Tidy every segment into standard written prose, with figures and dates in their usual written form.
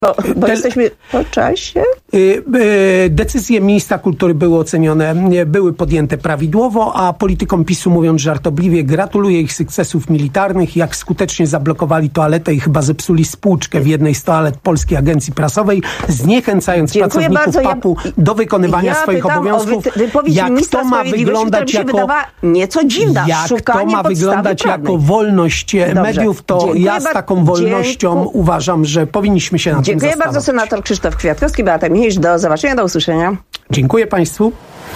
Bo jesteśmy po czasie. Decyzje ministra kultury były ocenione, były podjęte prawidłowo, a politykom PiS-u, mówiąc żartobliwie, gratuluję ich sukcesów militarnych, jak skutecznie zablokowali toaletę i chyba zepsuli spłuczkę w jednej z toalet Polskiej Agencji Prasowej, zniechęcając pracowników PAP-u do wykonywania swoich obowiązków. Jak to ma wyglądać nieco dziwna. Jak to ma wyglądać jako wolność mediów, to ja z taką wolnością uważam, że powinniśmy się na tym zastanowić. Dziękuję bardzo, senator Krzysztof Kwiatkowski, Beata Michnisz. Do zobaczenia, do usłyszenia. Dziękuję Państwu.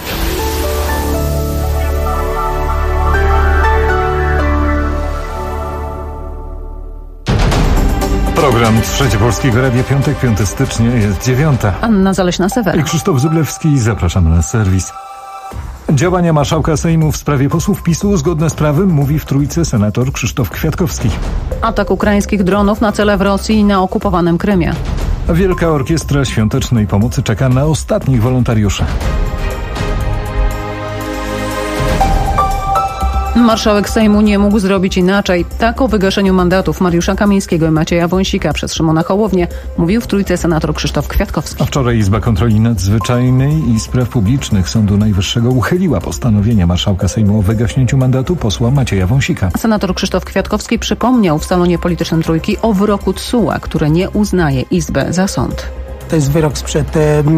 Program Trzecie Polskiego Radia, piątek, 5 stycznia, jest 9. Anna Zaleśna-Sewera I Krzysztof Zublewski. Zapraszamy na serwis. Działania marszałka Sejmu w sprawie posłów PiS-u zgodne z prawem, mówi w Trójce senator Krzysztof Kwiatkowski. Atak ukraińskich dronów na cele w Rosji i na okupowanym Krymie. Wielka Orkiestra Świątecznej Pomocy czeka na ostatnich wolontariuszy. Marszałek Sejmu nie mógł zrobić inaczej. Tak o wygaszeniu mandatów Mariusza Kamińskiego i Macieja Wąsika przez Szymona Hołownię mówił w Trójce senator Krzysztof Kwiatkowski. A wczoraj Izba Kontroli Nadzwyczajnej i Spraw Publicznych Sądu Najwyższego uchyliła postanowienie marszałka Sejmu o wygaśnięciu mandatu posła Macieja Wąsika. Senator Krzysztof Kwiatkowski przypomniał w salonie politycznym Trójki o wyroku TSUE, który nie uznaje Izbę za sąd. To jest wyrok sprzed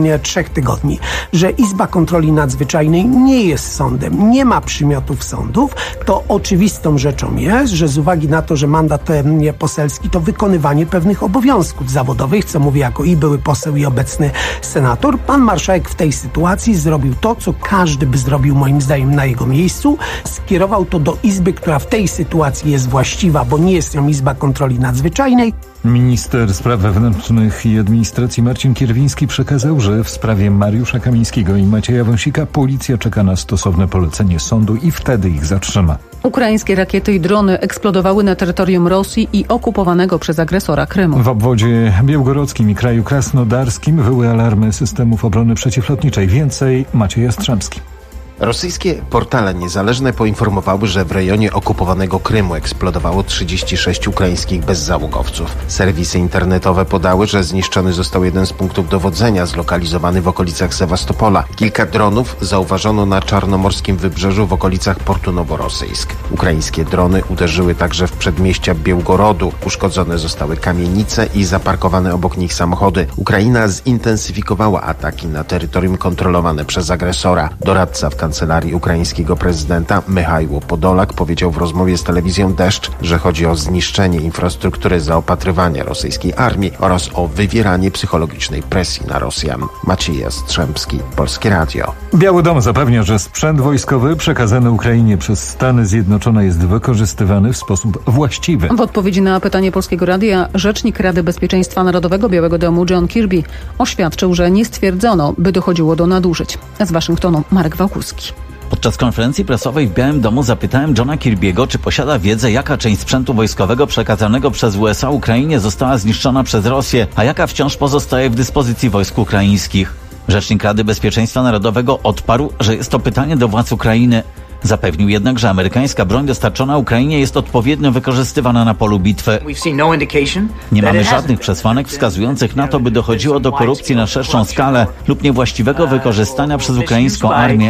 3 tygodni, że Izba Kontroli Nadzwyczajnej nie jest sądem, nie ma przymiotów sądów. To oczywistą rzeczą jest, że z uwagi na to, że mandat poselski to wykonywanie pewnych obowiązków zawodowych, co mówię jako i były poseł, i obecny senator, pan marszałek w tej sytuacji zrobił to, co każdy by zrobił moim zdaniem na jego miejscu. Skierował to do Izby, która w tej sytuacji jest właściwa, bo nie jest nią Izba Kontroli Nadzwyczajnej. Minister Spraw Wewnętrznych i Administracji Marcin Kierwiński przekazał, że w sprawie Mariusza Kamińskiego i Macieja Wąsika policja czeka na stosowne polecenie sądu i wtedy ich zatrzyma. Ukraińskie rakiety i drony eksplodowały na terytorium Rosji i okupowanego przez agresora Krymu. W obwodzie białgorodzkim i kraju krasnodarskim wyły alarmy systemów obrony przeciwlotniczej. Więcej Maciej Jastrzębski. Rosyjskie portale niezależne poinformowały, że w rejonie okupowanego Krymu eksplodowało 36 ukraińskich bezzałogowców. Serwisy internetowe podały, że zniszczony został jeden z punktów dowodzenia zlokalizowany w okolicach Sewastopola. Kilka dronów zauważono na czarnomorskim wybrzeżu w okolicach portu Noworosyjsk. Ukraińskie drony uderzyły także w przedmieścia Białgorodu. Uszkodzone zostały kamienice i zaparkowane obok nich samochody. Ukraina zintensyfikowała ataki na terytorium kontrolowane przez agresora. Doradca w kancelarii ukraińskiego prezydenta Michajło Podolak powiedział w rozmowie z telewizją Deszcz, że chodzi o zniszczenie infrastruktury zaopatrywania rosyjskiej armii oraz o wywieranie psychologicznej presji na Rosjan. Maciej Jastrzębski, Polskie Radio. Biały Dom zapewnia, że sprzęt wojskowy przekazany Ukrainie przez Stany Zjednoczone jest wykorzystywany w sposób właściwy. W odpowiedzi na pytanie Polskiego Radia rzecznik Rady Bezpieczeństwa Narodowego Białego Domu John Kirby oświadczył, że nie stwierdzono, by dochodziło do nadużyć. Z Waszyngtonu Marek Wałkuski. Podczas konferencji prasowej w Białym Domu zapytałem Johna Kirby'ego, czy posiada wiedzę, jaka część sprzętu wojskowego przekazanego przez USA Ukrainie została zniszczona przez Rosję, a jaka wciąż pozostaje w dyspozycji wojsk ukraińskich. Rzecznik Rady Bezpieczeństwa Narodowego odparł, że jest to pytanie do władz Ukrainy. Zapewnił jednak, że amerykańska broń dostarczona Ukrainie jest odpowiednio wykorzystywana na polu bitwy. Nie mamy żadnych przesłanek wskazujących na to, by dochodziło do korupcji na szerszą skalę lub niewłaściwego wykorzystania przez ukraińską armię.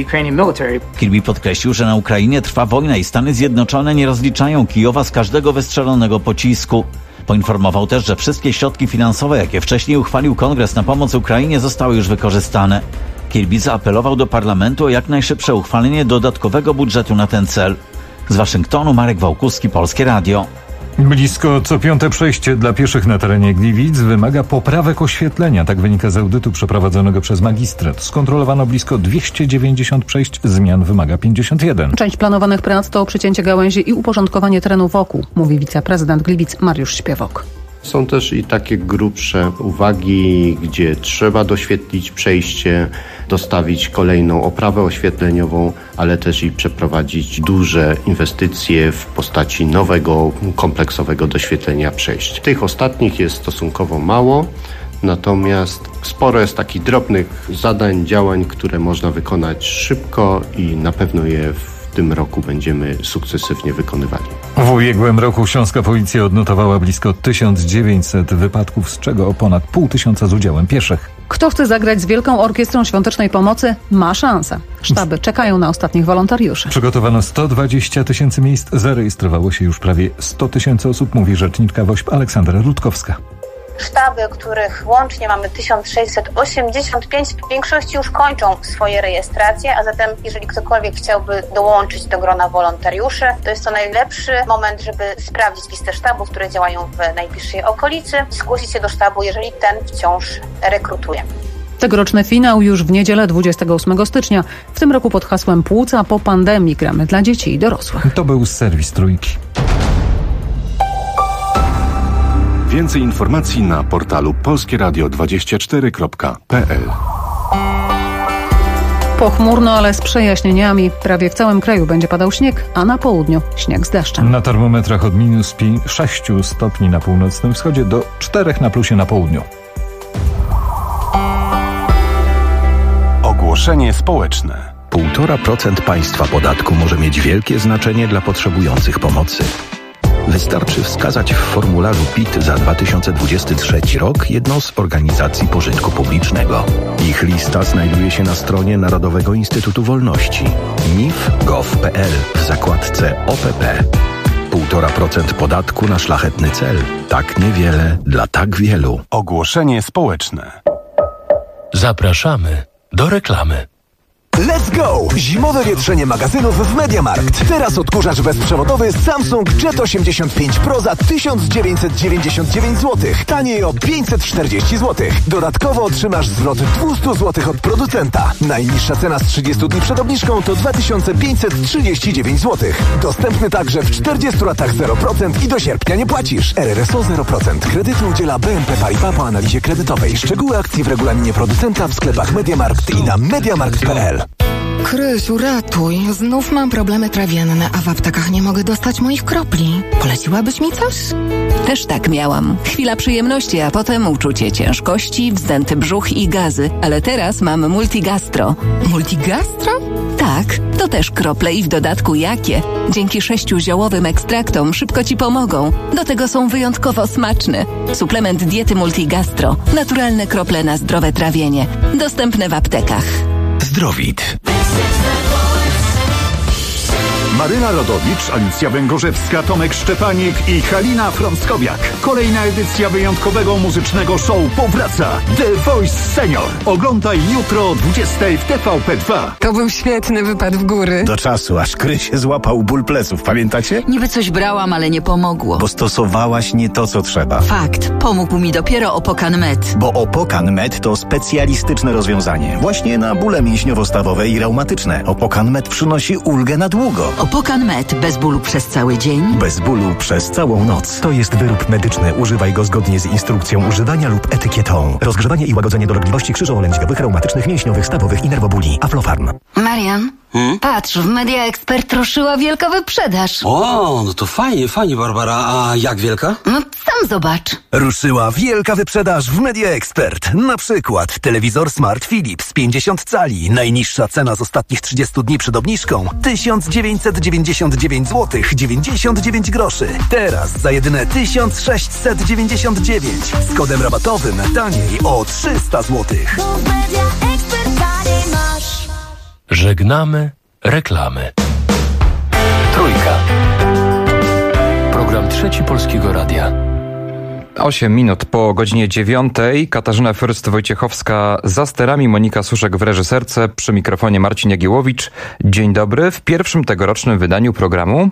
Kirby podkreślił, że na Ukrainie trwa wojna i Stany Zjednoczone nie rozliczają Kijowa z każdego wystrzelonego pocisku. Poinformował też, że wszystkie środki finansowe, jakie wcześniej uchwalił Kongres na pomoc Ukrainie, zostały już wykorzystane. Kirby zaapelował do parlamentu o jak najszybsze uchwalenie dodatkowego budżetu na ten cel. Z Waszyngtonu Marek Wałkuski, Polskie Radio. Blisko co piąte przejście dla pieszych na terenie Gliwic wymaga poprawek oświetlenia. Tak wynika z audytu przeprowadzonego przez magistrat. Skontrolowano blisko 290 przejść, zmian wymaga 51. Część planowanych prac to przycięcie gałęzi i uporządkowanie terenu wokół, mówi wiceprezydent Gliwic Mariusz Śpiewok. Są też i takie grubsze uwagi, gdzie trzeba doświetlić przejście, dostawić kolejną oprawę oświetleniową, ale też i przeprowadzić duże inwestycje w postaci nowego, kompleksowego doświetlenia przejść. Tych ostatnich jest stosunkowo mało, natomiast sporo jest takich drobnych zadań, działań, które można wykonać szybko i na pewno je w tym roku będziemy sukcesywnie wykonywali. W ubiegłym roku śląska policja odnotowała blisko 1900 wypadków, z czego ponad 500 z udziałem pieszych. Kto chce zagrać z Wielką Orkiestrą Świątecznej Pomocy, ma szansę. Sztaby czekają na ostatnich wolontariuszy. Przygotowano 120 000 miejsc, zarejestrowało się już prawie 100 000 osób, mówi rzeczniczka WOŚP Aleksandra Rutkowska. Sztaby, których łącznie mamy 1685, w większości już kończą swoje rejestracje, a zatem jeżeli ktokolwiek chciałby dołączyć do grona wolontariuszy, to jest to najlepszy moment, żeby sprawdzić listę sztabów, które działają w najbliższej okolicy, zgłosić się do sztabu, jeżeli ten wciąż rekrutuje. Tegoroczny finał już w niedzielę 28 stycznia. W tym roku pod hasłem Płuca po pandemii gramy dla dzieci i dorosłych. To był serwis Trójki. Więcej informacji na portalu polskieradio24.pl. Pochmurno, ale z przejaśnieniami. Prawie w całym kraju będzie padał śnieg, a na południu śnieg z deszczem. Na termometrach od minus 6 stopni na północnym wschodzie do 4 na plusie na południu. Ogłoszenie społeczne. 1,5% państwa podatku może mieć wielkie znaczenie dla potrzebujących pomocy. Wystarczy wskazać w formularzu PIT za 2023 rok jedną z organizacji pożytku publicznego. Ich lista znajduje się na stronie Narodowego Instytutu Wolności nif.gov.pl w zakładce OPP. 1,5% podatku na szlachetny cel. Tak niewiele dla tak wielu. Ogłoszenie społeczne. Zapraszamy do reklamy. Let's go! Zimowe wietrzenie magazynów w MediaMarkt. Teraz odkurzacz bezprzewodowy Samsung Jet 85 Pro za 1999 zł. Taniej o 540 zł. Dodatkowo otrzymasz zwrot 200 zł od producenta. Najniższa cena z 30 dni przed obniżką to 2539 zł. Dostępny także w 40 latach 0% i do sierpnia nie płacisz. RRSO 0%. Kredytu udziela BNP Paribas po analizie kredytowej. Szczegóły akcji w regulaminie producenta w sklepach MediaMarkt i na mediamarkt.pl. Krysiu, ratuj. Znów mam problemy trawienne, a w aptekach nie mogę dostać moich kropli. Poleciłabyś mi coś? Też tak miałam. Chwila przyjemności, a potem uczucie ciężkości, wzdęty brzuch i gazy. Ale teraz mam Multigastro. Multigastro? Tak, to też krople i w dodatku jakie. Dzięki 6 ziołowym ekstraktom szybko Ci pomogą. Do tego są wyjątkowo smaczne. Suplement diety Multigastro. Naturalne krople na zdrowe trawienie. Dostępne w aptekach. Zdrowit. Maryna Rodowicz, Alicja Węgorzewska, Tomek Szczepanik i Halina Frąckowiak. Kolejna edycja wyjątkowego muzycznego show powraca. The Voice Senior. Oglądaj jutro o 20:00 w TVP2. To był świetny wypad w góry. Do czasu, aż Krysie złapał ból pleców, pamiętacie? Niby coś brałam, ale nie pomogło. Bo stosowałaś nie to, co trzeba. Fakt. Pomógł mi dopiero Opokan Med. Bo Opokan Med to specjalistyczne rozwiązanie. Właśnie na bóle mięśniowo-stawowe i reumatyczne. Opokan Med przynosi ulgę na długo. Opokan Med. Bez bólu przez cały dzień? Bez bólu przez całą noc. To jest wyrób medyczny. Używaj go zgodnie z instrukcją używania lub etykietą. Rozgrzewanie i łagodzenie dolegliwości krzyżowo-lędźwiowych, reumatycznych, mięśniowych, stawowych i nerwobóli. Aflofarm. Marian, patrz, w Media Expert ruszyła wielka wyprzedaż. O, no to fajnie, Barbara. A jak wielka? No sam zobacz. Ruszyła wielka wyprzedaż w Media Expert. Na przykład telewizor Smart Philips 50 cali. Najniższa cena z ostatnich 30 dni przed obniżką 1999 zł 99 groszy. Teraz za jedyne 1699. Z kodem rabatowym taniej o 300 zł. Żegnamy reklamy. Trójka. Program Trzeci Polskiego Radia. 8 minut po godzinie 9. Katarzyna Fürst-Wojciechowska za sterami, Monika Suszek w reżyserce, przy mikrofonie Marcin Jagiełowicz. Dzień dobry. W pierwszym tegorocznym wydaniu programu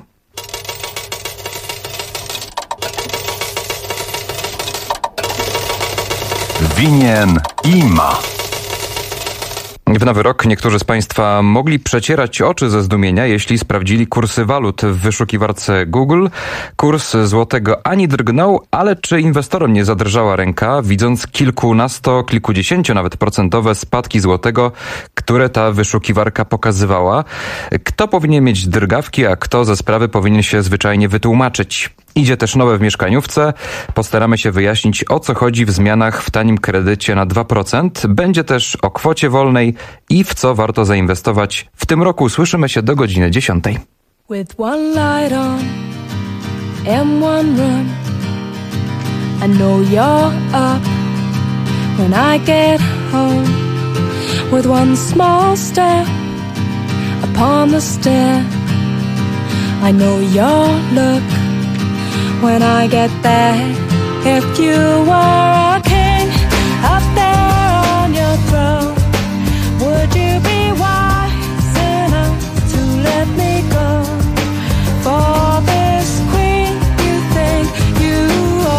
Winien i ma. W nowy rok niektórzy z Państwa mogli przecierać oczy ze zdumienia, jeśli sprawdzili kursy walut w wyszukiwarce Google. Kurs złotego ani drgnął, ale czy inwestorom nie zadrżała ręka, widząc kilkudziesięciu nawet procentowe spadki złotego, które ta wyszukiwarka pokazywała? Kto powinien mieć drgawki, a kto ze sprawy powinien się zwyczajnie wytłumaczyć? Idzie też nowe w mieszkaniówce. Postaramy się wyjaśnić, o co chodzi w zmianach w tanim kredycie na 2%. Będzie też o kwocie wolnej i w co warto zainwestować w tym roku. Słyszymy się do godziny 10. With one light on, in one room. I know you're up when I get home, with one small step upon the stair. I know your look when I get there. If you were a king up there on your throne, would you be wise enough to let me go? For this queen you think you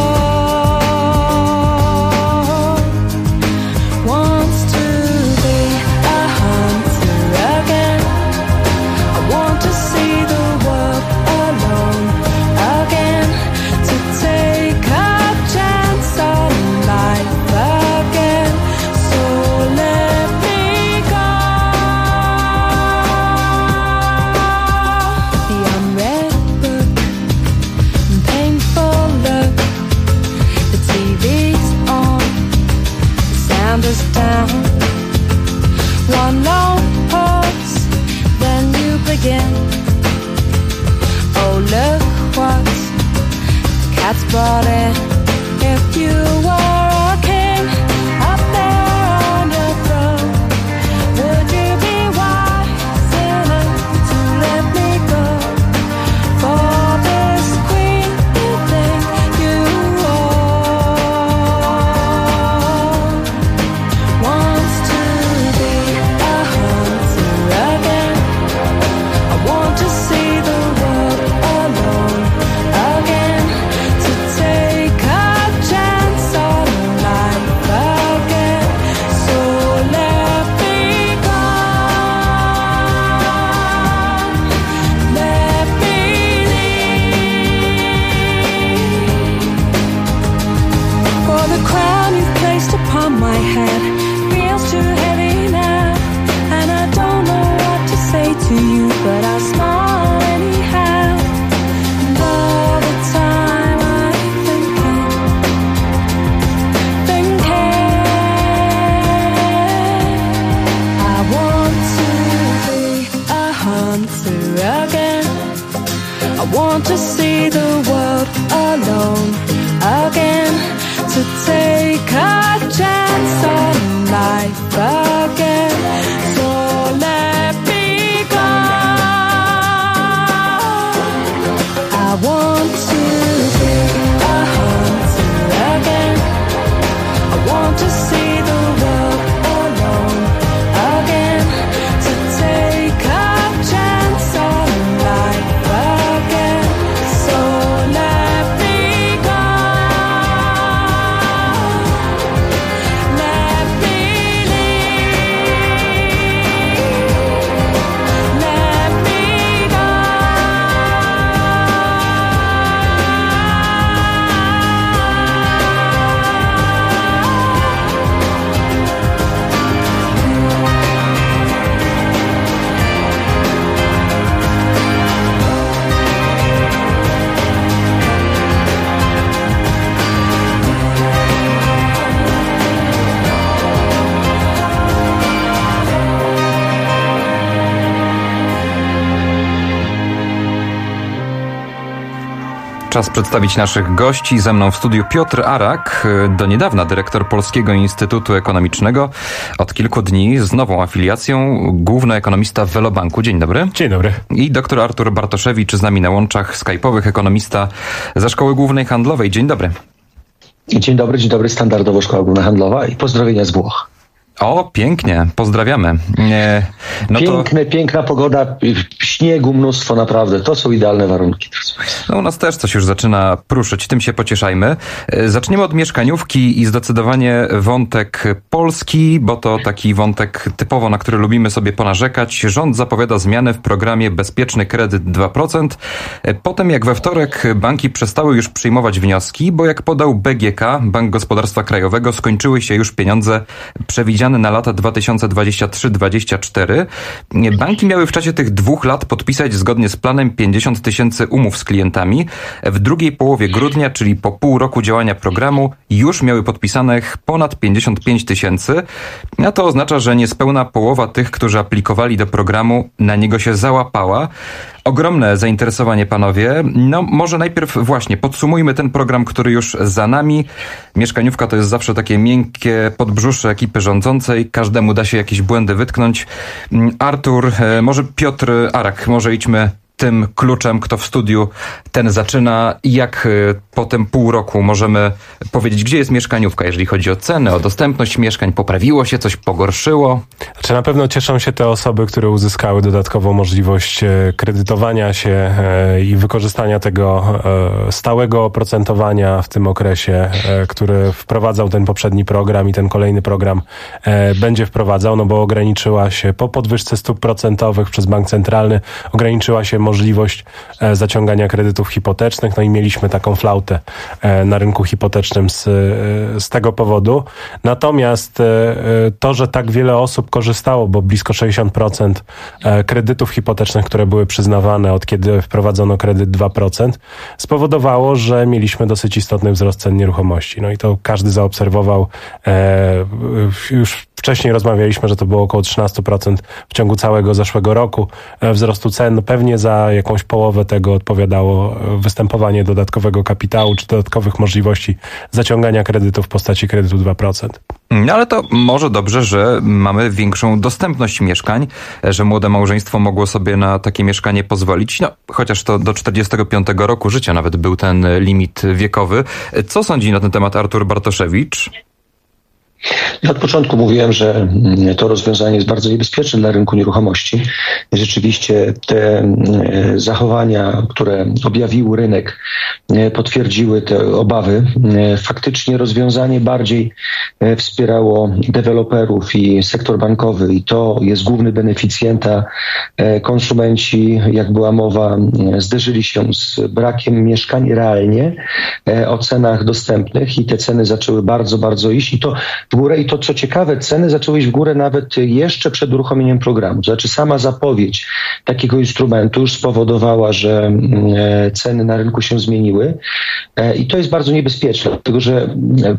own wants to be a hunter again. I want to see the world alone again, to take a chance on life again. So let me go. The unread book and painful look. The TV's on, the sound is down. One long pause, then you begin. Oh, look what the cat's brought in. If you were a king up there on your throne, would you be wise enough to let me go? For this queen you think you own wants to be a hunter again. I want to see the world alone again, to take a chance on life again. So let me go. Let me leave. For the crown you've placed upon my head feels too heavy now, and I don't know what to say to you, but I'll smile anyhow. And all the time I'm thinking, I want to be a hunter again. I want to see the world alone again, to take a chance on life again. So let me go. I want to be a hunter again. I want to see the world alone again, to take a chance on life again. So let me go. Let me leave. Let me go. Czas przedstawić naszych gości. Ze mną w studiu Piotr Arak, do niedawna dyrektor Polskiego Instytutu Ekonomicznego. Od kilku dni z nową afiliacją, główny ekonomista w Velobanku. Dzień dobry. Dzień dobry. I doktor Artur Bartoszewicz z nami na łączach skype'owych, ekonomista ze Szkoły Głównej Handlowej. Dzień dobry. Dzień dobry, standardowo Szkoła Główna Handlowa i pozdrowienia z Włoch. O, pięknie, pozdrawiamy. Piękna pogoda, śniegu mnóstwo, naprawdę, to są idealne warunki. No u nas też coś już zaczyna pruszyć, tym się pocieszajmy. Zaczniemy od mieszkaniówki i zdecydowanie wątek polski, bo to taki wątek typowo, na który lubimy sobie ponarzekać. Rząd zapowiada zmiany w programie Bezpieczny Kredyt 2%. Potem jak we wtorek banki przestały już przyjmować wnioski, bo jak podał BGK, Bank Gospodarstwa Krajowego, skończyły się już pieniądze przewidziane na lata 2023-2024. Banki miały w czasie tych 2 lat podpisać zgodnie z planem 50 000 umów z klientami. W drugiej połowie grudnia, czyli po pół roku działania programu, już miały podpisanych ponad 55 000. A to oznacza, że niespełna połowa tych, którzy aplikowali do programu, na niego się załapała. ogromne zainteresowanie, panowie. No może najpierw właśnie podsumujmy ten program, który już za nami. Mieszkaniówka to jest zawsze takie miękkie podbrzusze ekipy rządzącej. Każdemu da się jakieś błędy wytknąć. Artur, może Piotr Arak, może idźmy tym kluczem, kto w studiu, ten zaczyna. Jak po tym pół roku możemy powiedzieć, gdzie jest mieszkaniówka, jeżeli chodzi o ceny, o dostępność mieszkań? Poprawiło się, coś pogorszyło? Czy na pewno cieszą się te osoby, które uzyskały dodatkową możliwość kredytowania się i wykorzystania tego stałego oprocentowania w tym okresie, który wprowadzał ten poprzedni program i ten kolejny program będzie wprowadzał, no bo ograniczyła się po podwyżce stóp procentowych przez bank centralny, ograniczyła się możliwość zaciągania kredytów hipotecznych, no i mieliśmy taką flautę na rynku hipotecznym z tego powodu. Natomiast to, że tak wiele osób korzystało, bo blisko 60% kredytów hipotecznych, które były przyznawane od kiedy wprowadzono kredyt 2%, spowodowało, że mieliśmy dosyć istotny wzrost cen nieruchomości. No i to każdy zaobserwował. Już wcześniej rozmawialiśmy, że to było około 13% w ciągu całego zeszłego roku wzrostu cen. No pewnie za jakąś połowę tego odpowiadało występowanie dodatkowego kapitału czy dodatkowych możliwości zaciągania kredytu w postaci kredytu 2%. No ale to może dobrze, że mamy większą dostępność mieszkań, że młode małżeństwo mogło sobie na takie mieszkanie pozwolić. No, chociaż to do 45 roku życia nawet był ten limit wiekowy. Co sądzi na ten temat Artur Bartoszewicz? Ja od początku mówiłem, że to rozwiązanie jest bardzo niebezpieczne dla rynku nieruchomości. Rzeczywiście te zachowania, które objawił rynek, potwierdziły te obawy. Faktycznie rozwiązanie bardziej wspierało deweloperów i sektor bankowy i to jest główny beneficjent, a konsumenci, jak była mowa, zderzyli się z brakiem mieszkań realnie o cenach dostępnych i te ceny zaczęły bardzo, bardzo iść i to w górę. I to, co ciekawe, ceny zaczęły iść w górę nawet jeszcze przed uruchomieniem programu. To znaczy sama zapowiedź takiego instrumentu już spowodowała, że ceny na rynku się zmieniły i to jest bardzo niebezpieczne, dlatego że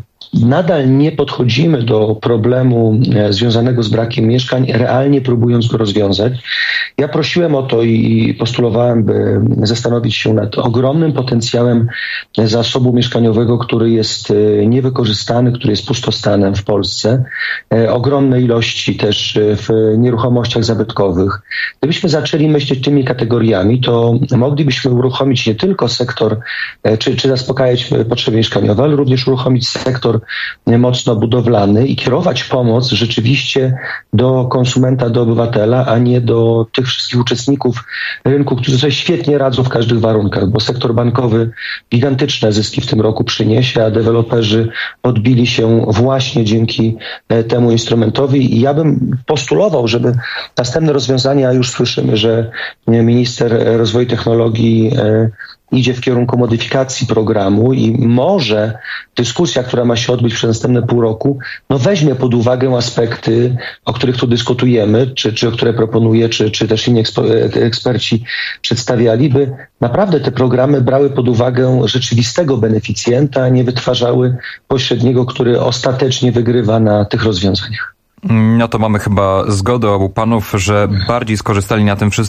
nadal nie podchodzimy do problemu związanego z brakiem mieszkań, realnie próbując go rozwiązać. Ja prosiłem o to i postulowałem, by zastanowić się nad ogromnym potencjałem zasobu mieszkaniowego, który jest niewykorzystany, który jest pustostanem w Polsce. Ogromne ilości też w nieruchomościach zabytkowych. Gdybyśmy zaczęli myśleć tymi kategoriami, to moglibyśmy uruchomić nie tylko sektor, czy zaspokajać potrzeby mieszkaniowe, ale również uruchomić sektor mocno budowlany i kierować pomoc rzeczywiście do konsumenta, do obywatela, a nie do tych wszystkich uczestników rynku, którzy sobie świetnie radzą w każdych warunkach, bo sektor bankowy gigantyczne zyski w tym roku przyniesie, a deweloperzy odbili się właśnie dzięki temu instrumentowi i ja bym postulował, żeby następne rozwiązania, już słyszymy, że minister rozwoju technologii idzie w kierunku modyfikacji programu i może dyskusja, która ma się odbyć przez następne pół roku, weźmie pod uwagę aspekty, o których tu dyskutujemy, czy o które proponuje, czy też inni eksperci przedstawiali, by naprawdę te programy brały pod uwagę rzeczywistego beneficjenta, a nie wytwarzały pośredniego, który ostatecznie wygrywa na tych rozwiązaniach. No to mamy chyba zgodę obu panów, że bardziej skorzystali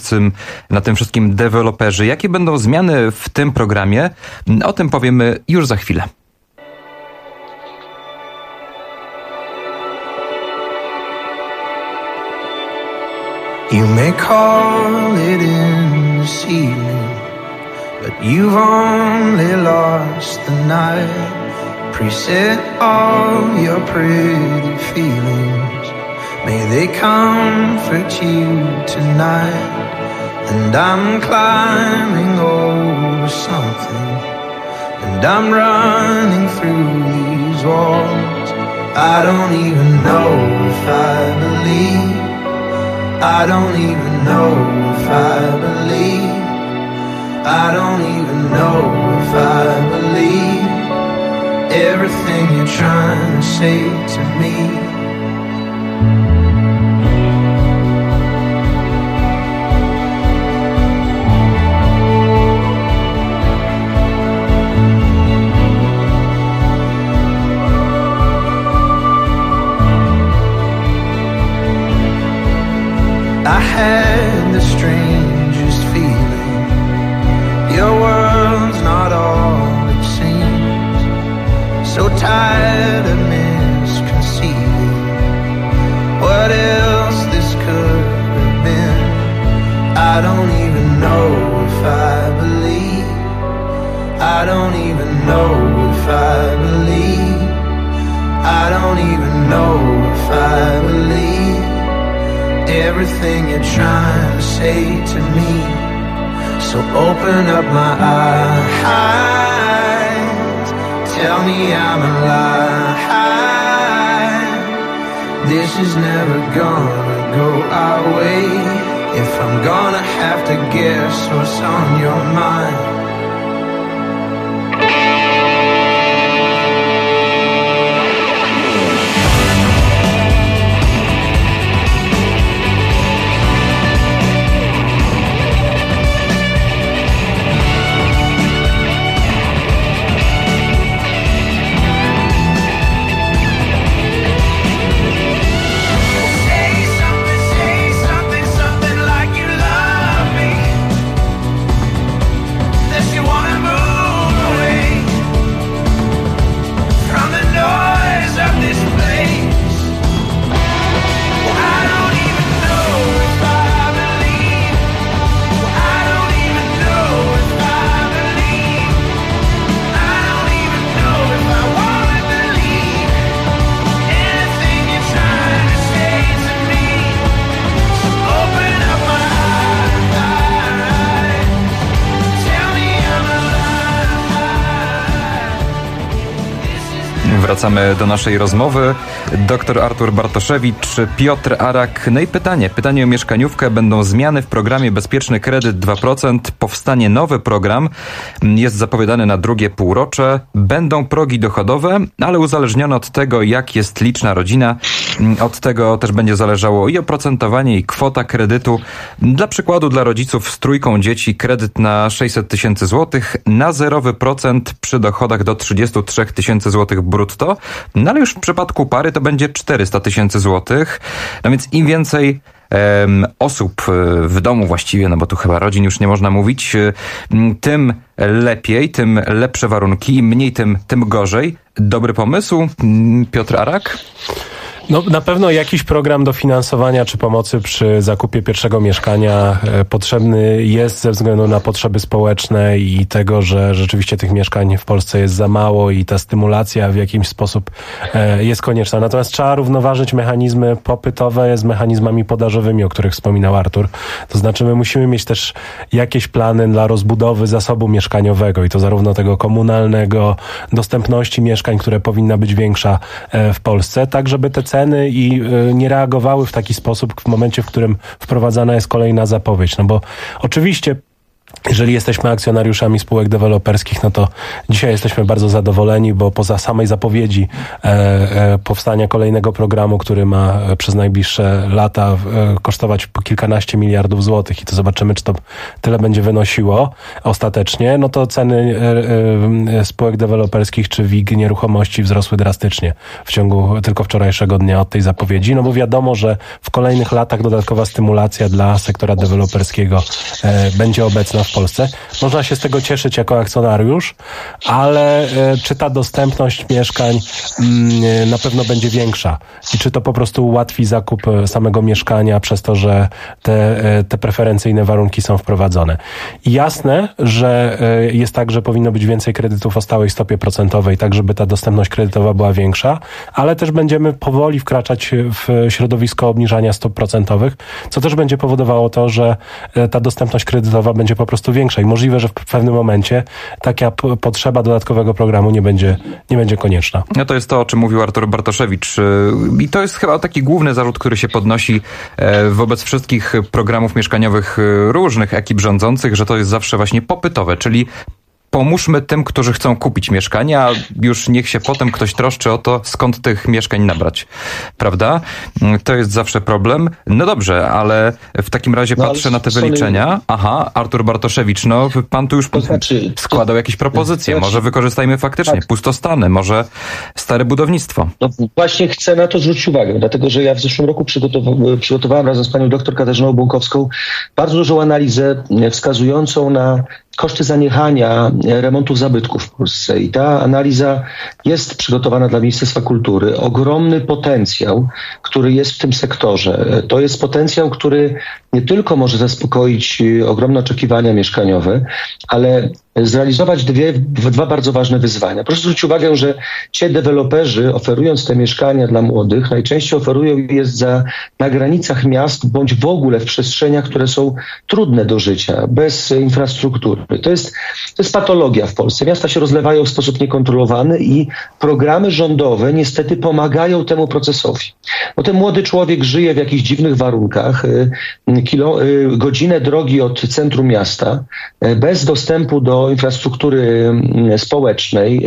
na tym wszystkim deweloperzy. Jakie będą zmiany w tym programie? O tym powiemy już za chwilę. You may call it in this evening, but you've only lost the night. Preset all your pretty feelings, may they comfort you tonight. And I'm climbing over something, and I'm running through these walls. I don't even know if I believe, I don't even know if I believe, I don't even know if I believe everything you're trying to say to me. I had the strangest feeling I don't even know if I believe everything you're trying to say to me. So open up my eyes, tell me I'm alive. This is never gonna go our way. If I'm gonna have to guess what's on your mind. Wracamy do naszej rozmowy. Dr Artur Bartoszewicz, Piotr Arak. No i pytanie o mieszkaniówkę. Będą zmiany w programie Bezpieczny Kredyt 2%. Powstanie nowy program. Jest zapowiadany na drugie półrocze. Będą progi dochodowe, ale uzależnione od tego, jak jest liczna rodzina. Od tego też będzie zależało i oprocentowanie, i kwota kredytu. Dla przykładu, dla rodziców z trójką dzieci kredyt na 600 tysięcy złotych na 0% przy dochodach do 33 tysięcy złotych brutto. No ale już w przypadku pary to będzie 400 tysięcy złotych. No więc im więcej osób w domu właściwie, no bo tu chyba rodzin już nie można mówić, tym lepiej, tym lepsze warunki, im mniej, tym gorzej. Dobry pomysł, Piotr Arak? No, na pewno jakiś program dofinansowania czy pomocy przy zakupie pierwszego mieszkania potrzebny jest ze względu na potrzeby społeczne i tego, że rzeczywiście tych mieszkań w Polsce jest za mało i ta stymulacja w jakiś sposób jest konieczna. Natomiast trzeba równoważyć mechanizmy popytowe z mechanizmami podażowymi, o których wspominał Artur. To znaczy my musimy mieć też jakieś plany dla rozbudowy zasobu mieszkaniowego i to zarówno tego komunalnego, dostępności mieszkań, które powinna być większa w Polsce, tak żeby te ceny i nie reagowały w taki sposób w momencie, w którym wprowadzana jest kolejna zapowiedź. No bo oczywiście jeżeli jesteśmy akcjonariuszami spółek deweloperskich, no to dzisiaj jesteśmy bardzo zadowoleni, bo poza samej zapowiedzi powstania kolejnego programu, który ma przez najbliższe lata kosztować po kilkanaście miliardów złotych i to zobaczymy, czy to tyle będzie wynosiło ostatecznie, no to ceny spółek deweloperskich czy WIG nieruchomości wzrosły drastycznie w ciągu tylko wczorajszego dnia od tej zapowiedzi, no bo wiadomo, że w kolejnych latach dodatkowa stymulacja dla sektora deweloperskiego będzie obecna w Polsce. Można się z tego cieszyć jako akcjonariusz, ale czy ta dostępność mieszkań na pewno będzie większa i czy to po prostu ułatwi zakup samego mieszkania przez to, że te preferencyjne warunki są wprowadzone. I jasne, że jest tak, że powinno być więcej kredytów o stałej stopie procentowej, tak żeby ta dostępność kredytowa była większa, ale też będziemy powoli wkraczać w środowisko obniżania stóp procentowych, co też będzie powodowało to, że ta dostępność kredytowa będzie po prostu większa i możliwe, że w pewnym momencie taka potrzeba dodatkowego programu nie będzie konieczna. No to jest to, o czym mówił Artur Bartoszewicz i to jest chyba taki główny zarzut, który się podnosi wobec wszystkich programów mieszkaniowych różnych ekip rządzących, że to jest zawsze właśnie popytowe, czyli pomóżmy tym, którzy chcą kupić mieszkania, a już niech się potem ktoś troszczy o to, skąd tych mieszkań nabrać. Prawda? To jest zawsze problem. No dobrze, ale w takim razie patrzę na te wyliczenia. Aha, Artur Bartoszewicz, no pan tu już składał jakieś propozycje. Może wykorzystajmy faktycznie pustostany, może stare budownictwo. No właśnie chcę na to zwrócić uwagę, dlatego że ja w zeszłym roku przygotowałem razem z panią doktor Katarzyną Bąkowską bardzo dużą analizę wskazującą na koszty zaniechania remontów zabytków w Polsce i ta analiza jest przygotowana dla Ministerstwa Kultury. Ogromny potencjał, który jest w tym sektorze. To jest potencjał, który nie tylko może zaspokoić ogromne oczekiwania mieszkaniowe, ale zrealizować dwa bardzo ważne wyzwania. Proszę zwrócić uwagę, że ci deweloperzy, oferując te mieszkania dla młodych, najczęściej oferują je na granicach miast, bądź w ogóle w przestrzeniach, które są trudne do życia, bez infrastruktury. To jest patologia w Polsce. Miasta się rozlewają w sposób niekontrolowany i programy rządowe niestety pomagają temu procesowi. Bo ten młody człowiek żyje w jakichś dziwnych warunkach, godzinę drogi od centrum miasta, bez dostępu do infrastruktury społecznej,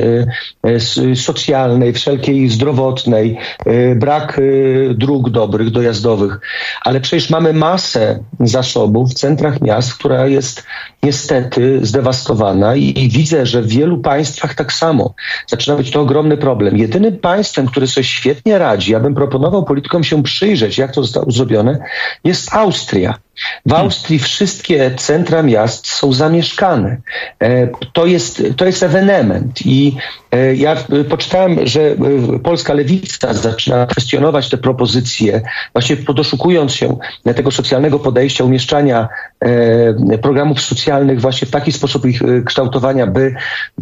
socjalnej, wszelkiej zdrowotnej, brak dróg dobrych, dojazdowych. Ale przecież mamy masę zasobów w centrach miast, która jest niestety zdewastowana i widzę, że w wielu państwach tak samo. Zaczyna być to ogromny problem. Jedynym państwem, które sobie świetnie radzi, ja bym proponował politykom się przyjrzeć, jak to zostało zrobione, jest Austria. W Austrii wszystkie centra miast są zamieszkane. To jest ewenement i ja poczytałem, że polska lewica zaczyna kwestionować te propozycje, właśnie doszukując się tego socjalnego podejścia, umieszczania programów socjalnych właśnie w taki sposób ich kształtowania, by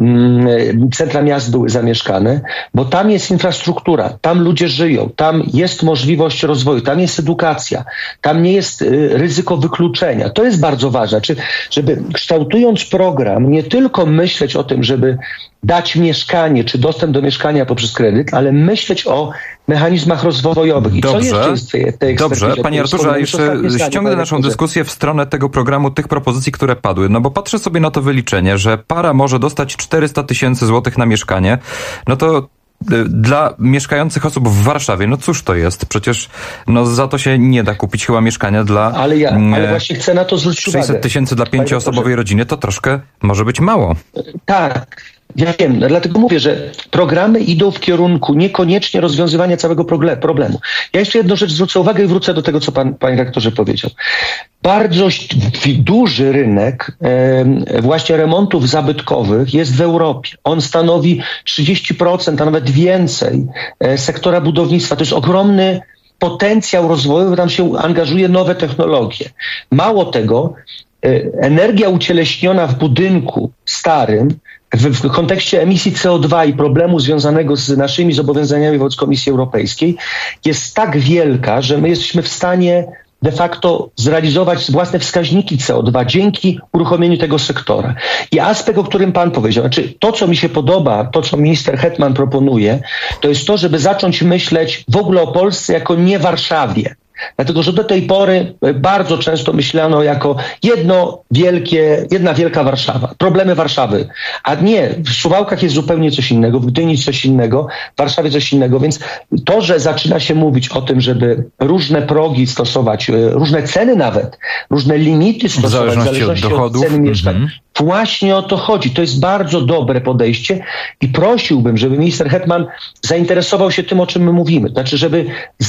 centra miast były zamieszkane, bo tam jest infrastruktura, tam ludzie żyją, tam jest możliwość rozwoju, tam jest edukacja, tam nie jest ryzyko wykluczenia. To jest bardzo ważne, żeby kształtując program nie tylko myśleć o tym, żeby dać mieszkanie, czy dostęp do mieszkania poprzez kredyt, ale myśleć o mechanizmach rozwojowych. I dobrze, co jeszcze jest w tej ekspertyzie? Dobrze, panie Arturze, a jeszcze ściągnę naszą dyskusję w stronę tego programu, tych propozycji, które padły. No bo patrzę sobie na to wyliczenie, że para może dostać 400 000 złotych na mieszkanie. No to dla mieszkających osób w Warszawie, no cóż to jest? Przecież za to się nie da kupić chyba mieszkania dla... Ale właśnie chcę na to zwrócić uwagę. 600 000 dla 5-osobowej rodziny to troszkę może być mało. Tak. Ja wiem, dlatego mówię, że programy idą w kierunku niekoniecznie rozwiązywania całego problemu. Ja jeszcze jedną rzecz zwrócę uwagę i wrócę do tego, co panie rektorze powiedział. Bardzo duży rynek właśnie remontów zabytkowych jest w Europie. On stanowi 30%, a nawet więcej sektora budownictwa. To jest ogromny potencjał rozwojowy, tam się angażuje nowe technologie. Mało tego, energia ucieleśniona w budynku starym w kontekście emisji CO2 i problemu związanego z naszymi zobowiązaniami wobec Komisji Europejskiej jest tak wielka, że my jesteśmy w stanie de facto zrealizować własne wskaźniki CO2 dzięki uruchomieniu tego sektora. I aspekt, o którym pan powiedział, znaczy to, co mi się podoba, to, co minister Hetman proponuje, to jest to, żeby zacząć myśleć w ogóle o Polsce jako nie Warszawie. Dlatego, że do tej pory bardzo często myślano jako jedna wielka Warszawa. Problemy Warszawy. A nie, w Suwałkach jest zupełnie coś innego, w Gdyni coś innego, w Warszawie coś innego. Więc to, że zaczyna się mówić o tym, żeby różne progi stosować, różne ceny nawet, różne limity stosować w zależności od ceny mieszkań. Właśnie o to chodzi. To jest bardzo dobre podejście i prosiłbym, żeby minister Hetman zainteresował się tym, o czym my mówimy. Znaczy,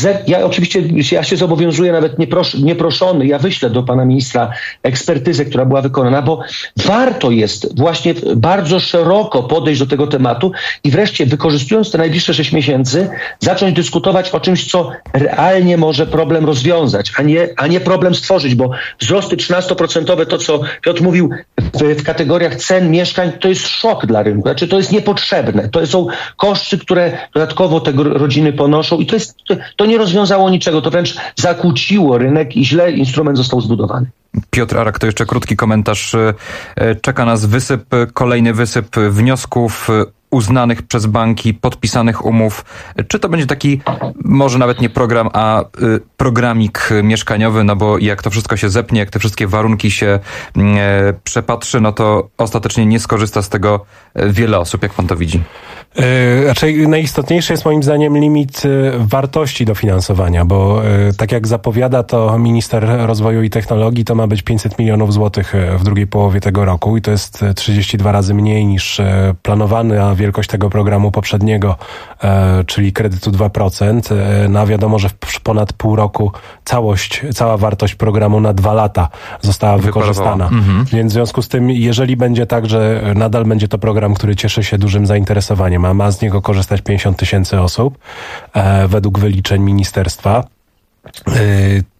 ja się zobowiązuję, nawet nieproszony, ja wyślę do pana ministra ekspertyzę, która była wykonana, bo warto jest właśnie bardzo szeroko podejść do tego tematu i wreszcie, wykorzystując te najbliższe 6 miesięcy, zacząć dyskutować o czymś, co realnie może problem rozwiązać, a nie problem stworzyć, bo wzrosty 13%, to co Piotr mówił, w kategoriach cen mieszkań, to jest szok dla rynku. Znaczy, to jest niepotrzebne. To są koszty, które dodatkowo te rodziny ponoszą i to nie rozwiązało niczego. To wręcz zakłóciło rynek i źle instrument został zbudowany. Piotr Arak, to jeszcze krótki komentarz. Czeka nas kolejny wysyp wniosków uznanych przez banki, podpisanych umów. Czy to będzie taki, może nawet nie program, a programik mieszkaniowy, no bo jak to wszystko się zepnie, jak te wszystkie warunki się przepatrzy, no to ostatecznie nie skorzysta z tego wiele osób, jak pan to widzi. Raczej najistotniejszy jest moim zdaniem limit wartości dofinansowania, bo tak jak zapowiada to minister rozwoju i technologii, to ma być 500 milionów złotych w drugiej połowie tego roku i to jest 32 razy mniej niż planowany, a wielkość tego programu poprzedniego, czyli kredytu 2%. No a wiadomo, że w ponad pół roku cała wartość programu na 2 lata została wykorzystana. Więc w związku z tym, jeżeli będzie tak, że nadal będzie to program, który cieszy się dużym zainteresowaniem, a ma z niego korzystać 50 000 osób według wyliczeń ministerstwa,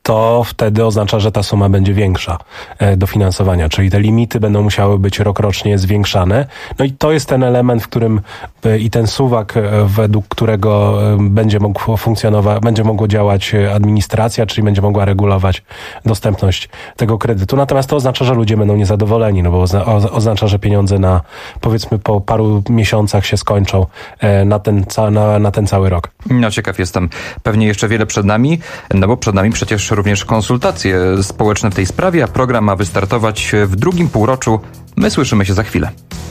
to wtedy oznacza, że ta suma będzie większa dofinansowania, czyli te limity będą musiały być rokrocznie zwiększane. No i to jest ten element, w którym i ten suwak, według którego będzie mógł funkcjonować, będzie mogło działać administracja, czyli będzie mogła regulować dostępność tego kredytu. Natomiast to oznacza, że ludzie będą niezadowoleni, no bo oznacza, że pieniądze powiedzmy po paru miesiącach się skończą na ten cały rok. No ciekaw jestem. Pewnie jeszcze wiele przed nami, no bo przed nami przecież również konsultacje społeczne w tej sprawie, a program ma wystartować w drugim półroczu. My słyszymy się za chwilę.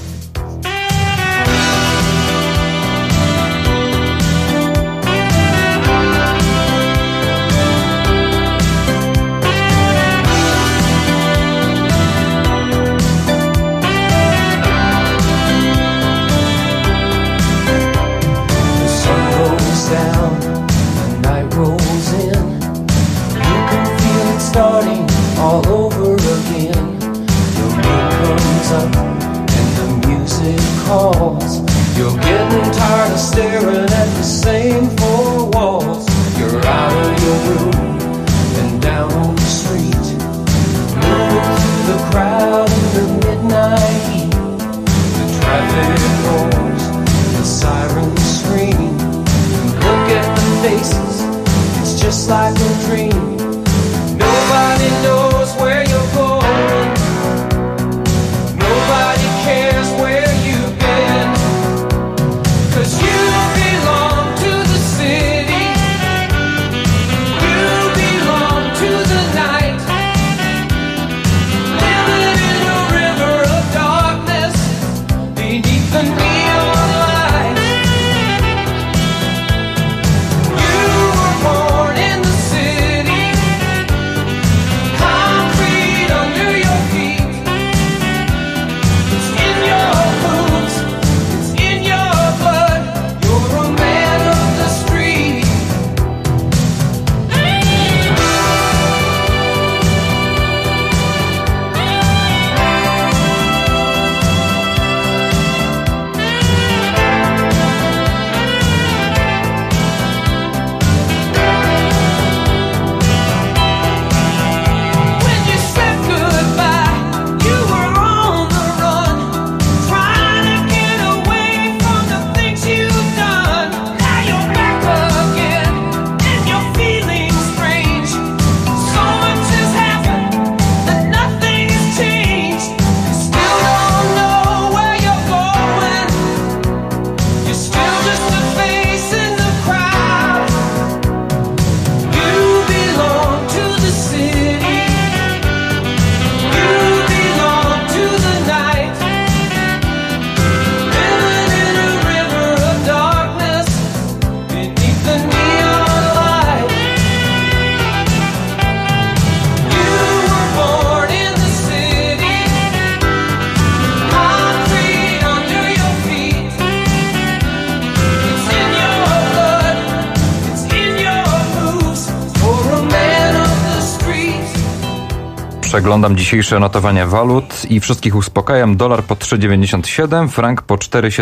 Przeglądam dzisiejsze notowania walut i wszystkich uspokajam. Dolar po 3,97, frank po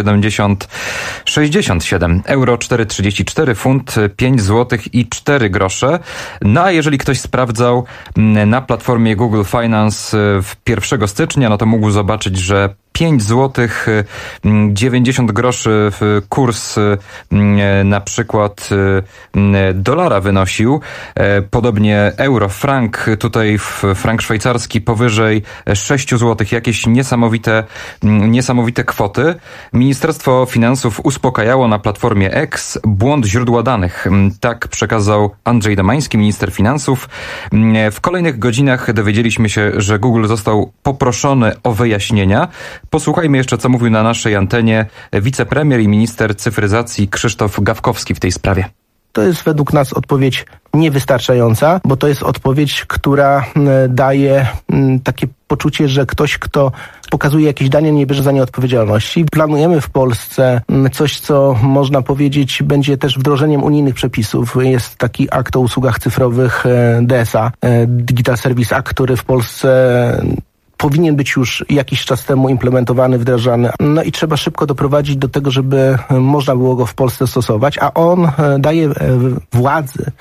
4,7067, euro 4,34, funt 5 zł i 4 grosze. No a jeżeli ktoś sprawdzał na platformie Google Finance 1 stycznia, no to mógł zobaczyć, że 5 zł 90 groszy kurs na przykład dolara wynosił. Podobnie euro, frank, tutaj frank szwajcarski powyżej 6 zł. Jakieś niesamowite kwoty. Ministerstwo Finansów uspokajało na platformie X błąd źródła danych. Tak przekazał Andrzej Domański, minister finansów. W kolejnych godzinach dowiedzieliśmy się, że Google został poproszony o wyjaśnienia. Posłuchajmy jeszcze, co mówił na naszej antenie wicepremier i minister cyfryzacji Krzysztof Gawkowski w tej sprawie. To jest według nas odpowiedź niewystarczająca, bo to jest odpowiedź, która daje takie poczucie, że ktoś, kto pokazuje jakieś dane, nie bierze za nie odpowiedzialności. Planujemy w Polsce coś, co można powiedzieć będzie też wdrożeniem unijnych przepisów. Jest taki akt o usługach cyfrowych DSA, Digital Service Act, który w Polsce powinien być już jakiś czas temu implementowany, wdrażany. No i trzeba szybko doprowadzić do tego, żeby można było go w Polsce stosować, a on daje władzy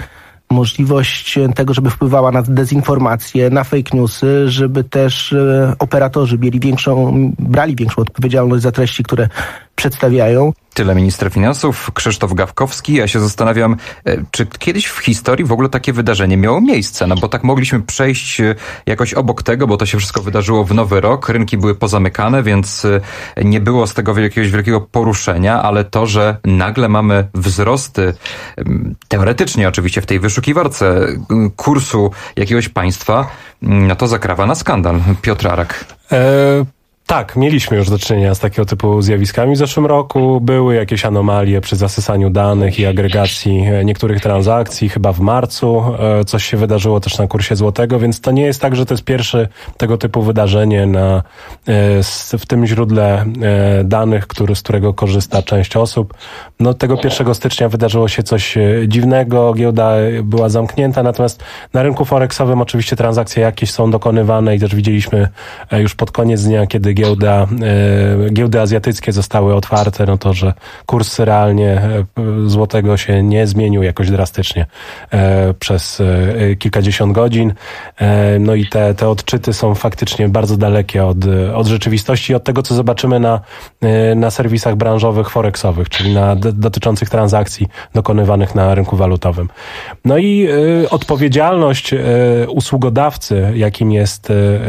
możliwość tego, żeby wpływała na dezinformację, na fake newsy, żeby też operatorzy brali większą odpowiedzialność za treści, które przedstawiają. Tyle minister finansów Krzysztof Gawkowski. Ja się zastanawiam, czy kiedyś w historii w ogóle takie wydarzenie miało miejsce? No bo tak mogliśmy przejść jakoś obok tego, bo to się wszystko wydarzyło w Nowy Rok. Rynki były pozamykane, więc nie było z tego jakiegoś wielkiego poruszenia, ale to, że nagle mamy wzrosty, teoretycznie oczywiście w tej wyszukiwarce kursu jakiegoś państwa, no to zakrawa na skandal. Piotr Arak. Tak, mieliśmy już do czynienia z takiego typu zjawiskami. W zeszłym roku były jakieś anomalie przy zasysaniu danych i agregacji niektórych transakcji. Chyba w marcu coś się wydarzyło też na kursie złotego, więc to nie jest tak, że to jest pierwsze tego typu wydarzenie w tym źródle danych, z którego korzysta część osób. No, tego 1 stycznia wydarzyło się coś dziwnego, giełda była zamknięta, natomiast na rynku forexowym oczywiście transakcje jakieś są dokonywane i też widzieliśmy już pod koniec dnia, kiedy giełdy azjatyckie zostały otwarte, no to, że kurs realnie złotego się nie zmienił jakoś drastycznie przez kilkadziesiąt godzin. No i te odczyty są faktycznie bardzo dalekie od rzeczywistości, od tego, co zobaczymy na serwisach branżowych forexowych, czyli dotyczących transakcji dokonywanych na rynku walutowym. No i odpowiedzialność usługodawcy, jakim jest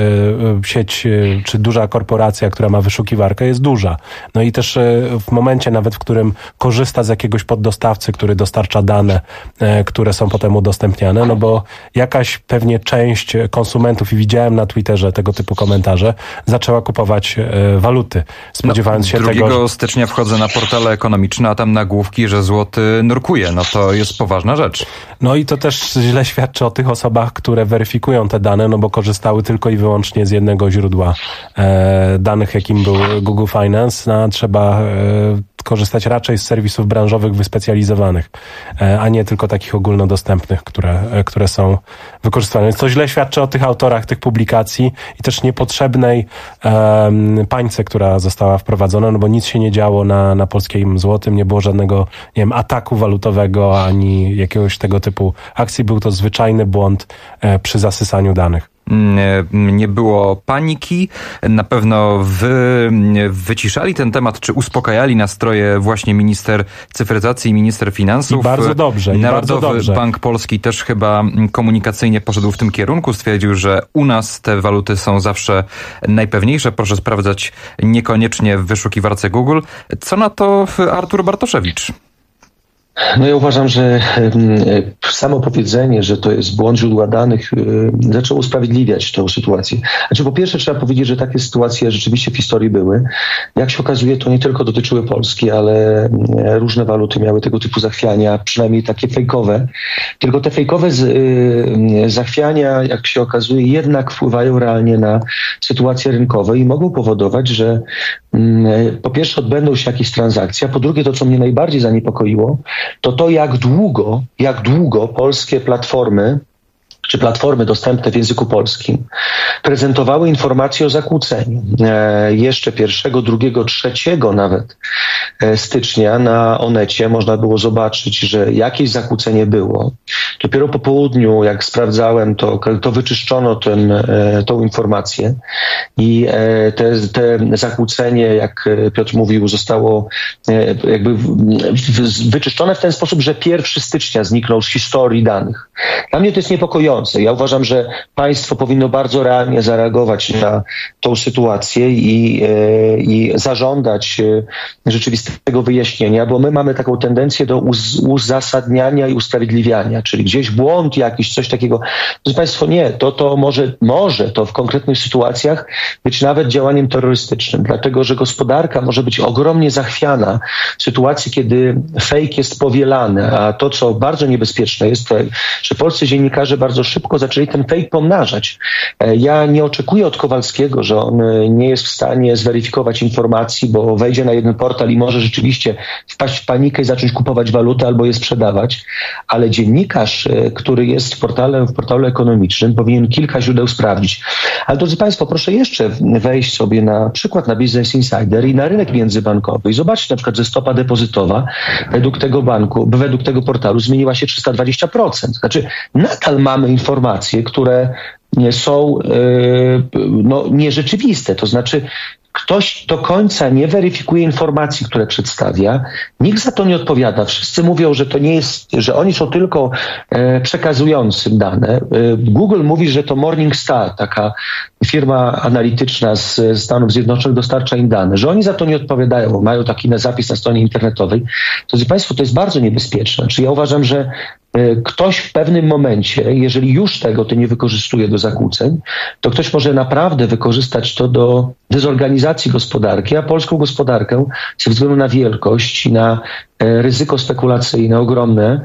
sieć czy duża korporacja, która ma wyszukiwarkę, jest duża. No i też w momencie nawet, w którym korzysta z jakiegoś poddostawcy, który dostarcza dane, które są potem udostępniane, no bo jakaś pewnie część konsumentów, i widziałem na Twitterze tego typu komentarze, zaczęła kupować waluty, spodziewając się tego... 2 stycznia wchodzę na portale ekonomiczne, a tam nagłówki, że złoty nurkuje. No to jest poważna rzecz. No i to też źle świadczy o tych osobach, które weryfikują te dane, no bo korzystały tylko i wyłącznie z jednego źródła danych, jakim był Google Finance. Trzeba korzystać raczej z serwisów branżowych wyspecjalizowanych, a nie tylko takich ogólnodostępnych, które są wykorzystywane. Więc to źle świadczy o tych autorach tych publikacji i też niepotrzebnej pańce, która została wprowadzona, no bo nic się nie działo na polskim złotym, nie było żadnego, nie wiem, ataku walutowego, ani jakiegoś tego typu akcji. Był to zwyczajny błąd przy zasysaniu danych. Nie było paniki. Na pewno wyciszali ten temat, czy uspokajali nastroje właśnie minister cyfryzacji i minister finansów. I bardzo dobrze. Narodowy Bank Polski też chyba komunikacyjnie poszedł w tym kierunku. Stwierdził, że u nas te waluty są zawsze najpewniejsze. Proszę sprawdzać niekoniecznie w wyszukiwarce Google. Co na to Artur Bartoszewicz? No ja uważam, że samo powiedzenie, że to jest błąd źródła danych, zaczęło usprawiedliwiać tę sytuację. Znaczy, po pierwsze trzeba powiedzieć, że takie sytuacje rzeczywiście w historii były. Jak się okazuje, to nie tylko dotyczyły Polski, ale różne waluty miały tego typu zachwiania, przynajmniej takie fejkowe. Tylko te fejkowe zachwiania, jak się okazuje, jednak wpływają realnie na sytuacje rynkowe i mogą powodować, że po pierwsze odbędą się jakieś transakcje, a po drugie to, co mnie najbardziej zaniepokoiło, to jak długo polskie platformy czy platformy dostępne w języku polskim prezentowały informacje o zakłóceniu. Jeszcze 1, 2, 3 nawet stycznia na Onecie można było zobaczyć, że jakieś zakłócenie było. Dopiero po południu, jak sprawdzałem, to wyczyszczono tą informację i te zakłócenie, jak Piotr mówił, zostało jakby wyczyszczone w ten sposób, że 1 stycznia zniknął z historii danych. Dla mnie to jest niepokojące. Ja uważam, że państwo powinno bardzo realnie zareagować na tą sytuację i zażądać rzeczywistego wyjaśnienia, bo my mamy taką tendencję do uzasadniania i usprawiedliwiania, czyli gdzieś błąd jakiś, coś takiego. Proszę Państwo, nie, to może to w konkretnych sytuacjach być nawet działaniem terrorystycznym, dlatego że gospodarka może być ogromnie zachwiana w sytuacji, kiedy fake jest powielany, a to, co bardzo niebezpieczne jest, to, że polscy dziennikarze bardzo szybko zaczęli ten fake pomnażać. Ja nie oczekuję od Kowalskiego, że on nie jest w stanie zweryfikować informacji, bo wejdzie na jeden portal i może rzeczywiście wpaść w panikę i zacząć kupować walutę albo je sprzedawać, ale dziennikarz, który jest w portalu ekonomicznym, powinien kilka źródeł sprawdzić. Ale drodzy Państwo, proszę jeszcze wejść sobie na przykład na Business Insider i na rynek międzybankowy i zobaczcie na przykład, że stopa depozytowa według tego portalu zmieniła się 320%. Znaczy nadal mamy informacje, które są nierzeczywiste. To znaczy ktoś do końca nie weryfikuje informacji, które przedstawia. Nikt za to nie odpowiada. Wszyscy mówią, że to nie jest, że oni są tylko przekazującym dane. Google mówi, że to Morningstar, taka firma analityczna z Stanów Zjednoczonych, dostarcza im dane, że oni za to nie odpowiadają. Mają taki zapis na stronie internetowej. Drodzy Państwo, to jest bardzo niebezpieczne. Czyli ja uważam, że ktoś w pewnym momencie, jeżeli już tego to nie wykorzystuje do zakłóceń, to ktoś może naprawdę wykorzystać to do dezorganizacji gospodarki, a polską gospodarkę ze względu na wielkość i na ryzyko spekulacyjne ogromne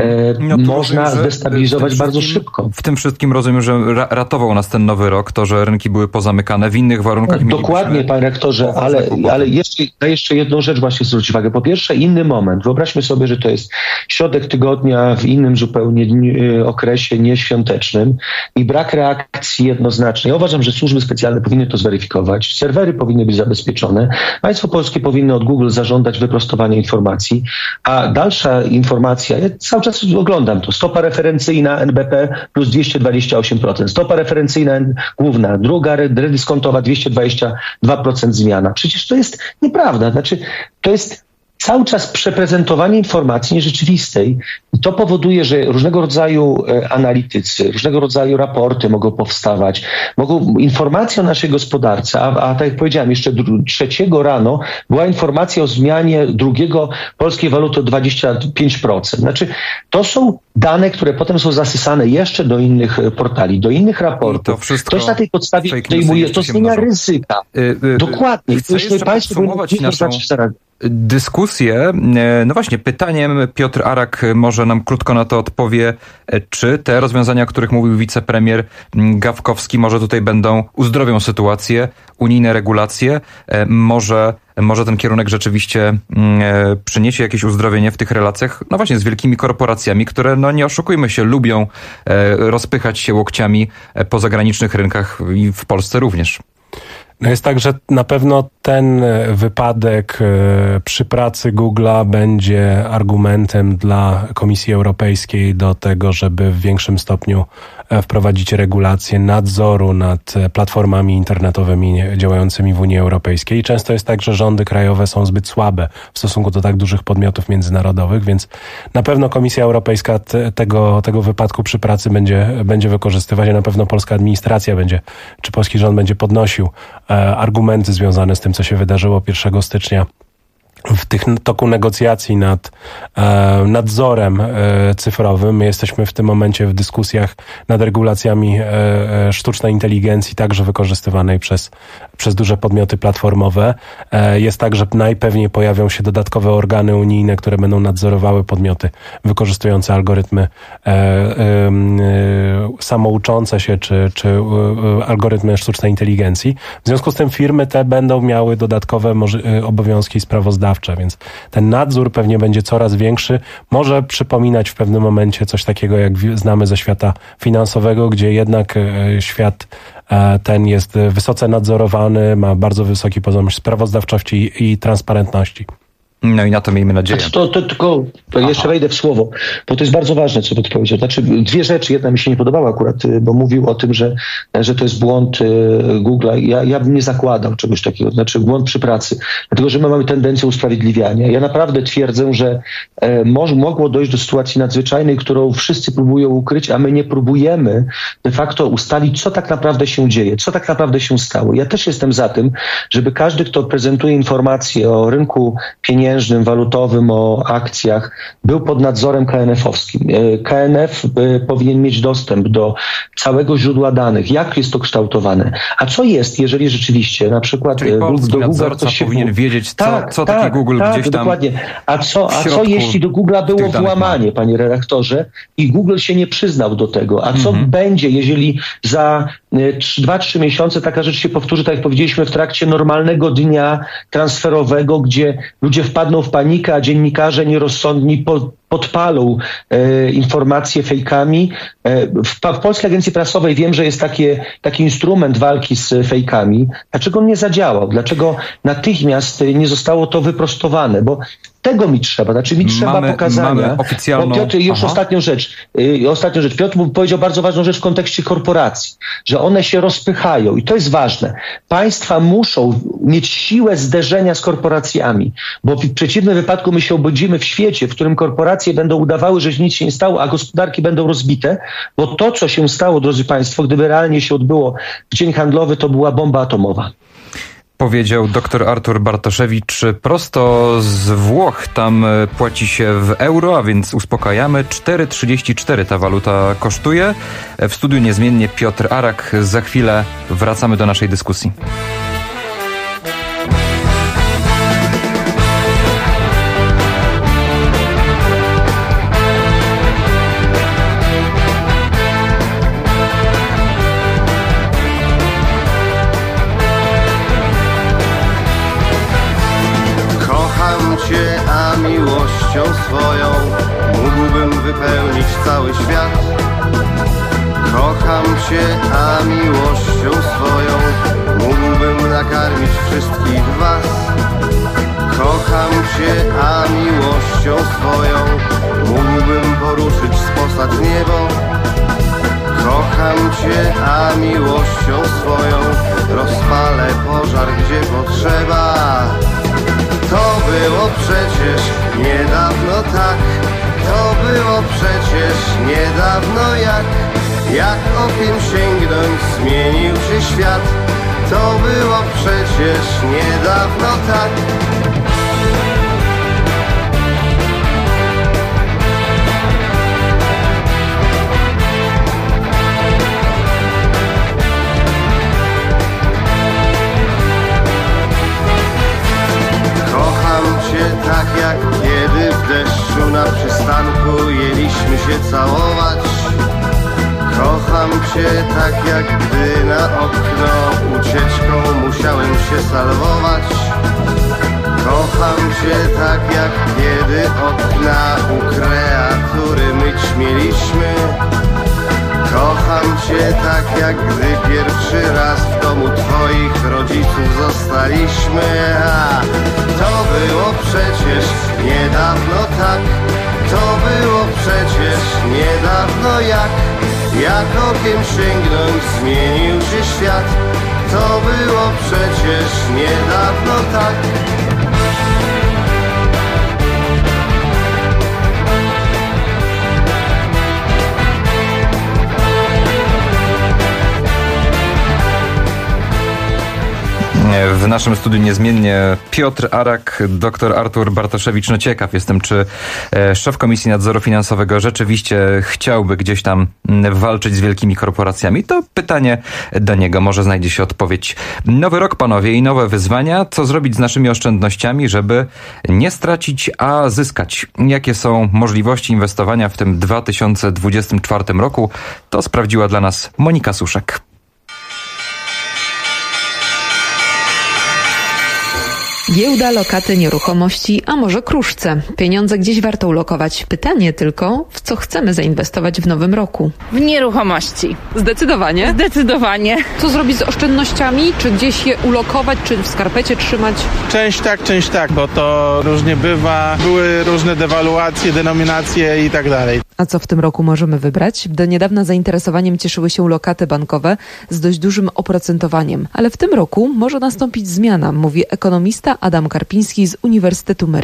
można zdestabilizować bardzo szybko. W tym wszystkim rozumiem, że ratował nas ten nowy rok, to, że rynki były pozamykane. W innych warunkach dokładnie, panie rektorze, ale jeszcze jedną rzecz właśnie zwrócić uwagę. Po pierwsze, inny moment. Wyobraźmy sobie, że to jest środek tygodnia w innym zupełnie okresie nieświątecznym i brak reakcji jednoznacznej. Ja uważam, że służby specjalne powinny to zweryfikować. Serwery powinny być zabezpieczone. Państwo polskie powinno od Google zażądać wyprostowania informacji. A dalsza informacja, ja cały czas oglądam to, stopa referencyjna NBP plus 228%, stopa referencyjna główna, druga redyskontowa 222% zmiana. Przecież to jest nieprawda. Znaczy, to jest cały czas przeprezentowanie informacji nierzeczywistej. I to powoduje, że różnego rodzaju analitycy, różnego rodzaju raporty mogą powstawać, informacje o naszej gospodarce, a tak jak powiedziałem, jeszcze 3 rano była informacja o zmianie drugiego polskiej waluty o 25%. Znaczy, to są dane, które potem są zasysane jeszcze do innych portali, do innych raportów. Ktoś na tej podstawie podejmuje, to zmienia ryzyka. Dokładnie. Chcę jeszcze podsumować naszą dyskusję. No właśnie, pytaniem Piotr Arak może nam krótko na to odpowie, czy te rozwiązania, o których mówił wicepremier Gawkowski, może tutaj uzdrowią sytuację, unijne regulacje, może ten kierunek rzeczywiście przyniesie jakieś uzdrowienie w tych relacjach, no właśnie z wielkimi korporacjami, które, no nie oszukujmy się, lubią rozpychać się łokciami po zagranicznych rynkach i w Polsce również. No jest tak, że na pewno ten wypadek przy pracy Google'a będzie argumentem dla Komisji Europejskiej do tego, żeby w większym stopniu wprowadzić regulacje nadzoru nad platformami internetowymi działającymi w Unii Europejskiej. I często jest tak, że rządy krajowe są zbyt słabe w stosunku do tak dużych podmiotów międzynarodowych, więc na pewno Komisja Europejska tego wypadku przy pracy będzie wykorzystywać, a na pewno polska administracja czy polski rząd będzie podnosił argumenty związane z tym, co się wydarzyło 1 stycznia w toku negocjacji nad nadzorem cyfrowym. My jesteśmy w tym momencie w dyskusjach nad regulacjami sztucznej inteligencji, także wykorzystywanej przez duże podmioty platformowe. Jest tak, że najpewniej pojawią się dodatkowe organy unijne, które będą nadzorowały podmioty wykorzystujące algorytmy samouczące się, czy algorytmy sztucznej inteligencji. W związku z tym firmy te będą miały dodatkowe obowiązki sprawozdawcze, więc ten nadzór pewnie będzie coraz większy. Może przypominać w pewnym momencie coś takiego, jak znamy ze świata finansowego, gdzie jednak świat ten jest wysoce nadzorowany, ma bardzo wysoki poziom sprawozdawczości i transparentności. No i na to miejmy nadzieję. Tylko jeszcze wejdę w słowo, bo to jest bardzo ważne, co Piotr powiedział. Znaczy, 2 rzeczy. Jedna mi się nie podobała akurat, bo mówił o tym, że to jest błąd Google'a. Ja bym nie zakładał czegoś takiego. Znaczy błąd przy pracy. Dlatego, że my mamy tendencję usprawiedliwiania. Ja naprawdę twierdzę, że mogło dojść do sytuacji nadzwyczajnej, którą wszyscy próbują ukryć, a my nie próbujemy de facto ustalić, co tak naprawdę się dzieje, co tak naprawdę się stało. Ja też jestem za tym, żeby każdy, kto prezentuje informacje o rynku pieniędzy, pieniężnym, walutowym, o akcjach był pod nadzorem KNF-owskim. KNF powinien mieć dostęp do całego źródła danych, jak jest to kształtowane. A co jest, jeżeli rzeczywiście na przykład czyli polski nadzorca powinien wiedzieć, co takie Google gdzieś tam... Dokładnie. A co jeśli do Google'a było włamanie, panie redaktorze, i Google się nie przyznał do tego? A co będzie, jeżeli za 2-3 miesiące taka rzecz się powtórzy, tak jak powiedzieliśmy, w trakcie normalnego dnia transferowego, gdzie ludzie wpadną w panikę, a dziennikarze nierozsądni podpalą informacje fejkami. W Polskiej Agencji Prasowej wiem, że jest taki instrument walki z fejkami. Dlaczego on nie zadziałał? Dlaczego natychmiast nie zostało to wyprostowane? Bo tego mi trzeba. Znaczy mi trzeba pokazania. Mamy oficjalną... Bo Piotr, już ostatnią rzecz. Piotr powiedział bardzo ważną rzecz w kontekście korporacji, że one się rozpychają i to jest ważne. Państwa muszą mieć siłę zderzenia z korporacjami, bo w przeciwnym wypadku my się obudzimy w świecie, w którym korporacje będą udawały, że nic się nie stało, a gospodarki będą rozbite, bo to, co się stało, drodzy państwo, gdyby realnie się odbyło w dzień handlowy, to była bomba atomowa. Powiedział dr Artur Bartoszewicz prosto z Włoch. Tam płaci się w euro, a więc uspokajamy. 4,34 ta waluta kosztuje. W studiu niezmiennie Piotr Arak. Za chwilę wracamy do naszej dyskusji. A miłością swoją mógłbym wypełnić cały świat. Kocham Cię, a miłością swoją mógłbym nakarmić wszystkich Was. Kocham Cię, a miłością swoją mógłbym poruszyć z posad niebo. Kocham Cię, a miłością swoją rozpalę pożar, gdzie potrzeba. To było przecież niedawno tak, to było przecież niedawno jak okiem sięgnąć zmienił się świat. To było przecież niedawno tak. Tak jak kiedy w deszczu na przystanku jęliśmy się całować. Kocham Cię tak jak gdy na okno ucieczką musiałem się salwować. Kocham Cię tak jak kiedy okna u kreatury myć mieliśmy. Kocham Cię tak jak gdy pierwszy raz w domu Twoich rodziców zostaliśmy. A to było przecież niedawno tak, to było przecież niedawno jak okiem sięgnąć zmienił się świat. To było przecież niedawno tak. W naszym studiu niezmiennie Piotr Arak, dr Artur Bartoszewicz. No ciekaw jestem, czy szef Komisji Nadzoru Finansowego rzeczywiście chciałby gdzieś tam walczyć z wielkimi korporacjami. To pytanie do niego, może znajdzie się odpowiedź. Nowy rok, panowie, i nowe wyzwania. Co zrobić z naszymi oszczędnościami, żeby nie stracić, a zyskać? Jakie są możliwości inwestowania w tym 2024 roku? To sprawdziła dla nas Monika Suszek. Giełda, lokaty, nieruchomości, a może kruszce. Pieniądze gdzieś warto ulokować. Pytanie tylko, w co chcemy zainwestować w nowym roku? W nieruchomości. Zdecydowanie? Zdecydowanie. Co zrobić z oszczędnościami? Czy gdzieś je ulokować, czy w skarpecie trzymać? Część tak, bo to różnie bywa. Były różne dewaluacje, denominacje i tak dalej. A co w tym roku możemy wybrać? Do niedawna zainteresowaniem cieszyły się lokaty bankowe z dość dużym oprocentowaniem. Ale w tym roku może nastąpić zmiana, mówi ekonomista Adam Karpiński z Uniwersytetu Merito.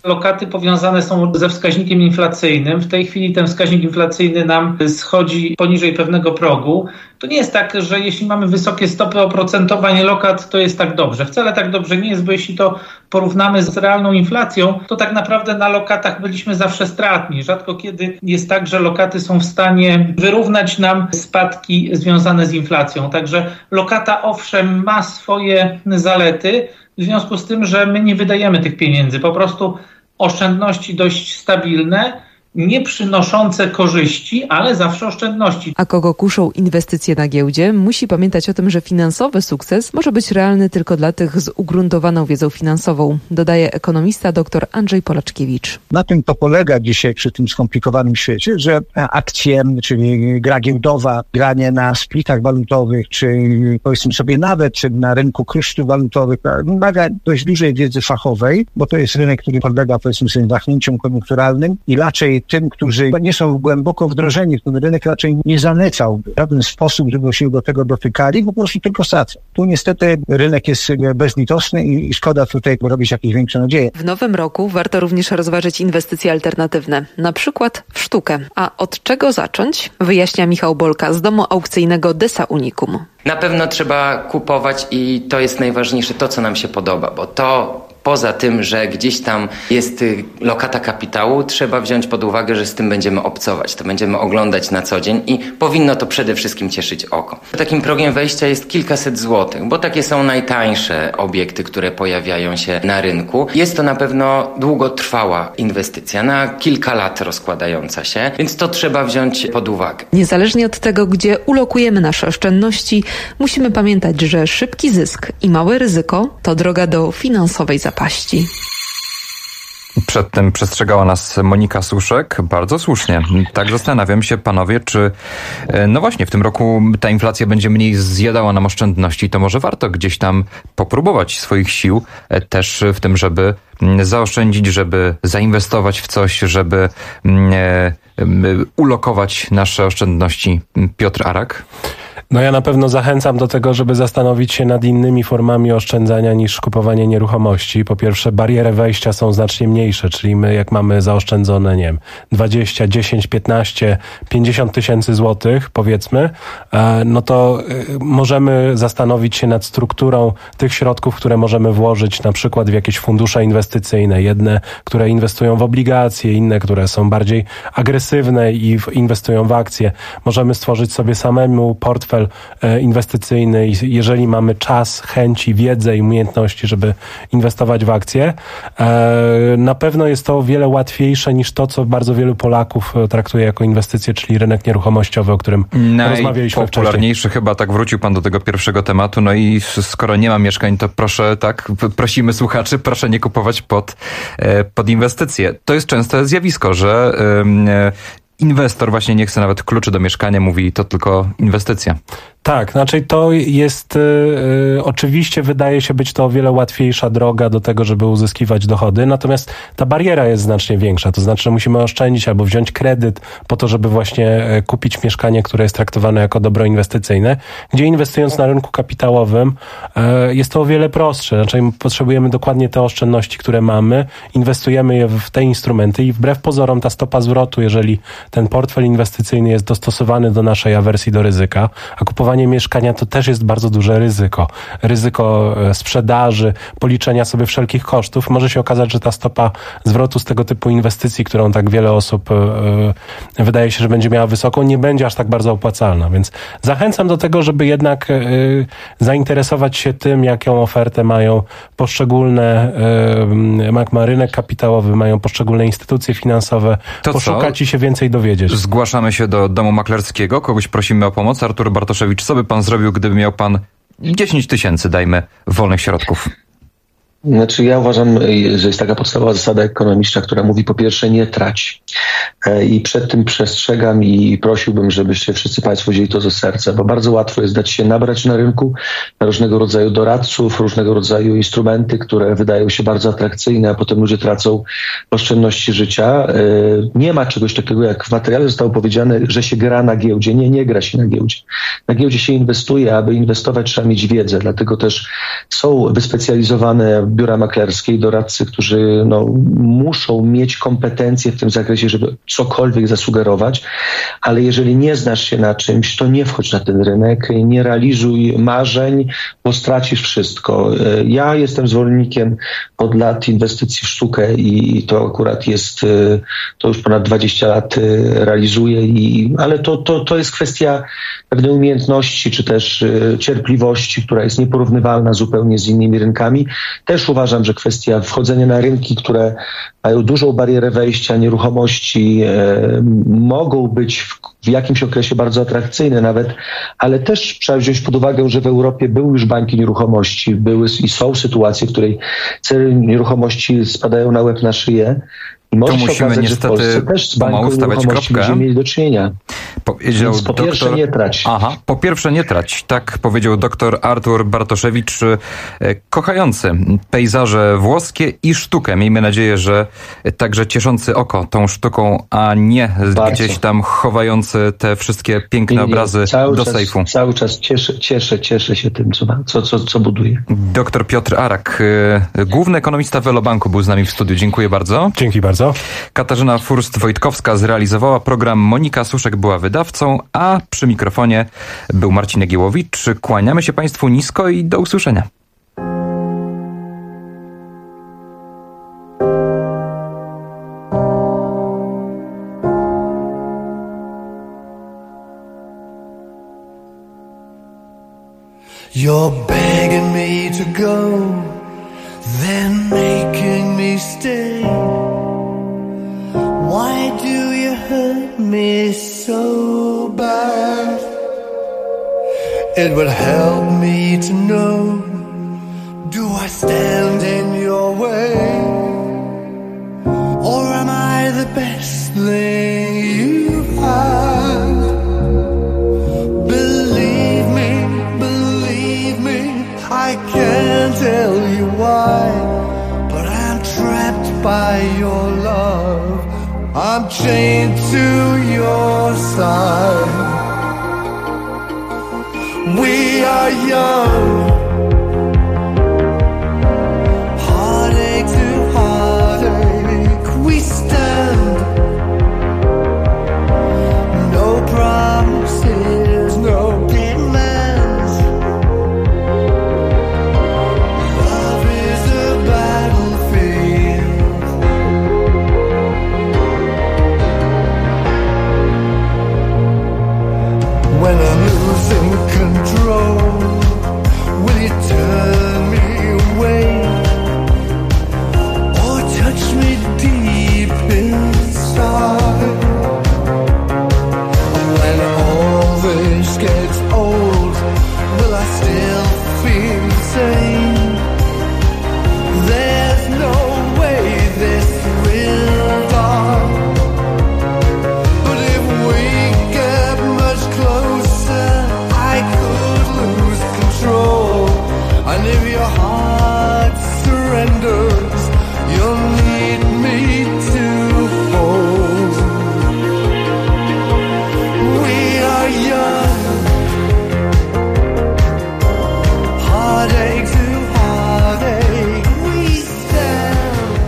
Lokaty powiązane są ze wskaźnikiem inflacyjnym. W tej chwili ten wskaźnik inflacyjny nam schodzi poniżej pewnego progu. To nie jest tak, że jeśli mamy wysokie stopy oprocentowania lokat, to jest tak dobrze. Wcale tak dobrze nie jest, bo jeśli to porównamy z realną inflacją, to tak naprawdę na lokatach byliśmy zawsze stratni. Rzadko kiedy jest tak, że lokaty są w stanie wyrównać nam spadki związane z inflacją. Także lokata owszem ma swoje zalety, w związku z tym, że my nie wydajemy tych pieniędzy. Po prostu oszczędności dość stabilne, nie przynoszące korzyści, ale zawsze oszczędności. A kogo kuszą inwestycje na giełdzie, musi pamiętać o tym, że finansowy sukces może być realny tylko dla tych z ugruntowaną wiedzą finansową, dodaje ekonomista dr Andrzej Polaczkiewicz. Na tym to polega dzisiaj przy tym skomplikowanym świecie, że akcje, czyli gra giełdowa, granie na splitach walutowych, czy powiedzmy sobie nawet na rynku kosztów walutowych, wymaga dość dużej wiedzy fachowej, bo to jest rynek, który podlega powiedzmy sobie wahnięciom koniunkturalnym i raczej tym, którzy nie są głęboko wdrożeni w ten rynek, raczej nie zalecałby w żaden sposób, żeby się do tego dotykali, po prostu tylko stracą. Tu niestety rynek jest bezlitosny i szkoda tutaj robić jakieś większe nadzieje. W nowym roku warto również rozważyć inwestycje alternatywne, na przykład w sztukę. A od czego zacząć? Wyjaśnia Michał Bolka z domu aukcyjnego Desa Unicum. Na pewno trzeba kupować i to jest najważniejsze, to co nam się podoba, bo to poza tym, że gdzieś tam jest lokata kapitału, trzeba wziąć pod uwagę, że z tym będziemy obcować, to będziemy oglądać na co dzień i powinno to przede wszystkim cieszyć oko. Takim progiem wejścia jest kilkaset złotych, bo takie są najtańsze obiekty, które pojawiają się na rynku. Jest to na pewno długotrwała inwestycja, na kilka lat rozkładająca się, więc to trzeba wziąć pod uwagę. Niezależnie od tego, gdzie ulokujemy nasze oszczędności, musimy pamiętać, że szybki zysk i małe ryzyko to droga do finansowej zapaści. Przed tym przestrzegała nas Monika Suszek, bardzo słusznie. Tak zastanawiam się, panowie, czy no właśnie w tym roku ta inflacja będzie mniej zjadała nam oszczędności, to może warto gdzieś tam popróbować swoich sił też w tym, żeby zaoszczędzić, żeby zainwestować w coś, żeby ulokować nasze oszczędności. Piotr Arak? No ja na pewno zachęcam do tego, żeby zastanowić się nad innymi formami oszczędzania niż kupowanie nieruchomości. Po pierwsze, bariery wejścia są znacznie mniejsze, czyli my jak mamy zaoszczędzone, nie wiem, 20, 10, 15, 50 tysięcy złotych, powiedzmy, no to możemy zastanowić się nad strukturą tych środków, które możemy włożyć na przykład w jakieś fundusze inwestycyjne. Jedne, które inwestują w obligacje, inne, które są bardziej agresywne i inwestują w akcje. Możemy stworzyć sobie samemu portfel inwestycyjny i jeżeli mamy czas, chęci, wiedzę i umiejętności, żeby inwestować w akcje, na pewno jest to o wiele łatwiejsze niż to, co bardzo wielu Polaków traktuje jako inwestycje, czyli rynek nieruchomościowy, o którym rozmawialiśmy wcześniej. Najpopularniejszy chyba, tak wrócił pan do tego pierwszego tematu, no i skoro nie ma mieszkań, to proszę, tak, prosimy słuchaczy, proszę nie kupować pod inwestycje. To jest częste zjawisko, że inwestor właśnie nie chce nawet kluczy do mieszkania, mówi to tylko inwestycja. Tak, znaczy to jest, oczywiście wydaje się być to o wiele łatwiejsza droga do tego, żeby uzyskiwać dochody, natomiast ta bariera jest znacznie większa, to znaczy, że musimy oszczędzić albo wziąć kredyt po to, żeby właśnie kupić mieszkanie, które jest traktowane jako dobro inwestycyjne, gdzie inwestując na rynku kapitałowym jest to o wiele prostsze, znaczy potrzebujemy dokładnie te oszczędności, które mamy, inwestujemy je w te instrumenty i wbrew pozorom ta stopa zwrotu, jeżeli ten portfel inwestycyjny jest dostosowany do naszej awersji do ryzyka, a kupowanie mieszkania to też jest bardzo duże ryzyko. Ryzyko sprzedaży, policzenia sobie wszelkich kosztów. Może się okazać, że ta stopa zwrotu z tego typu inwestycji, którą tak wiele osób wydaje się, że będzie miała wysoką, nie będzie aż tak bardzo opłacalna. Więc zachęcam do tego, żeby jednak zainteresować się tym, jaką ofertę mają poszczególne, jak ma rynek kapitałowy, mają poszczególne instytucje finansowe, to poszukać i się więcej dowiedzieć. Zgłaszamy się do domu maklerskiego, kogoś prosimy o pomoc. Artur Bartoszewicz, co by pan zrobił, gdyby miał pan 10 tysięcy, dajmy, wolnych środków? Znaczy ja uważam, że jest taka podstawowa zasada ekonomiczna, która mówi po pierwsze nie trać. I przed tym przestrzegam i prosiłbym, żebyście wszyscy państwo wzięli to ze serca, bo bardzo łatwo jest dać się nabrać na rynku na różnego rodzaju doradców, różnego rodzaju instrumenty, które wydają się bardzo atrakcyjne, a potem ludzie tracą oszczędności życia. Nie ma czegoś takiego, jak w materiale zostało powiedziane, że się gra na giełdzie. Nie gra się na giełdzie. Na giełdzie się inwestuje, aby inwestować trzeba mieć wiedzę, dlatego też są wyspecjalizowane biura maklerskie i doradcy, którzy muszą mieć kompetencje w tym zakresie, żeby cokolwiek zasugerować, ale jeżeli nie znasz się na czymś, to nie wchodź na ten rynek, nie realizuj marzeń, bo stracisz wszystko. Ja jestem zwolennikiem od lat inwestycji w sztukę i to akurat jest, to już ponad 20 lat realizuję, ale to jest kwestia pewnej umiejętności, czy też cierpliwości, która jest nieporównywalna zupełnie z innymi rynkami. Też uważam, że kwestia wchodzenia na rynki, które mają dużą barierę wejścia, nieruchomości, mogą być w jakimś okresie bardzo atrakcyjne nawet, ale też trzeba wziąć pod uwagę, że w Europie były już banki nieruchomości, były i są sytuacje, w której ceny nieruchomości spadają na łeb na szyję. I może się okazać, że w Polsce też z banką nieruchomości będziemy mieli do czynienia. Powiedział Więc po pierwsze nie trać. Po pierwsze nie trać. Tak powiedział dr Artur Bartoszewicz, kochający pejzaże włoskie i sztukę. Miejmy nadzieję, że także cieszący oko tą sztuką, a nie gdzieś tam chowający te wszystkie piękne obrazy do sejfu. Cały czas cieszę się tym, co buduje. Dr Piotr Arak, główny ekonomista Velobanku, był z nami w studiu. Dziękuję bardzo. Dzięki bardzo. Katarzyna Furst-Wojtkowska zrealizowała program, Monika Suszek była wydawcą, a przy mikrofonie był Marcin Jagiełowicz. Kłaniamy się Państwu nisko i do usłyszenia. You're begging me to go, then making me stay. Why do you hurt me so bad? It would help me to know, do I stand in your way? Or am I the best thing you've had? Believe me, I can't tell you why, but I'm trapped by your love. I'm chained to your side. We are young, heartache to heartache we stand. No promises, no demands. Love is a battlefield. When I'm losing control, will you turn me away or touch me deep inside? When all this gets old, will I still feel the same? There's no way this will die. But if we get much closer, I could lose control. And if your heart surrenders, you'll need me to hold. We are young, heartache to heartache we stand.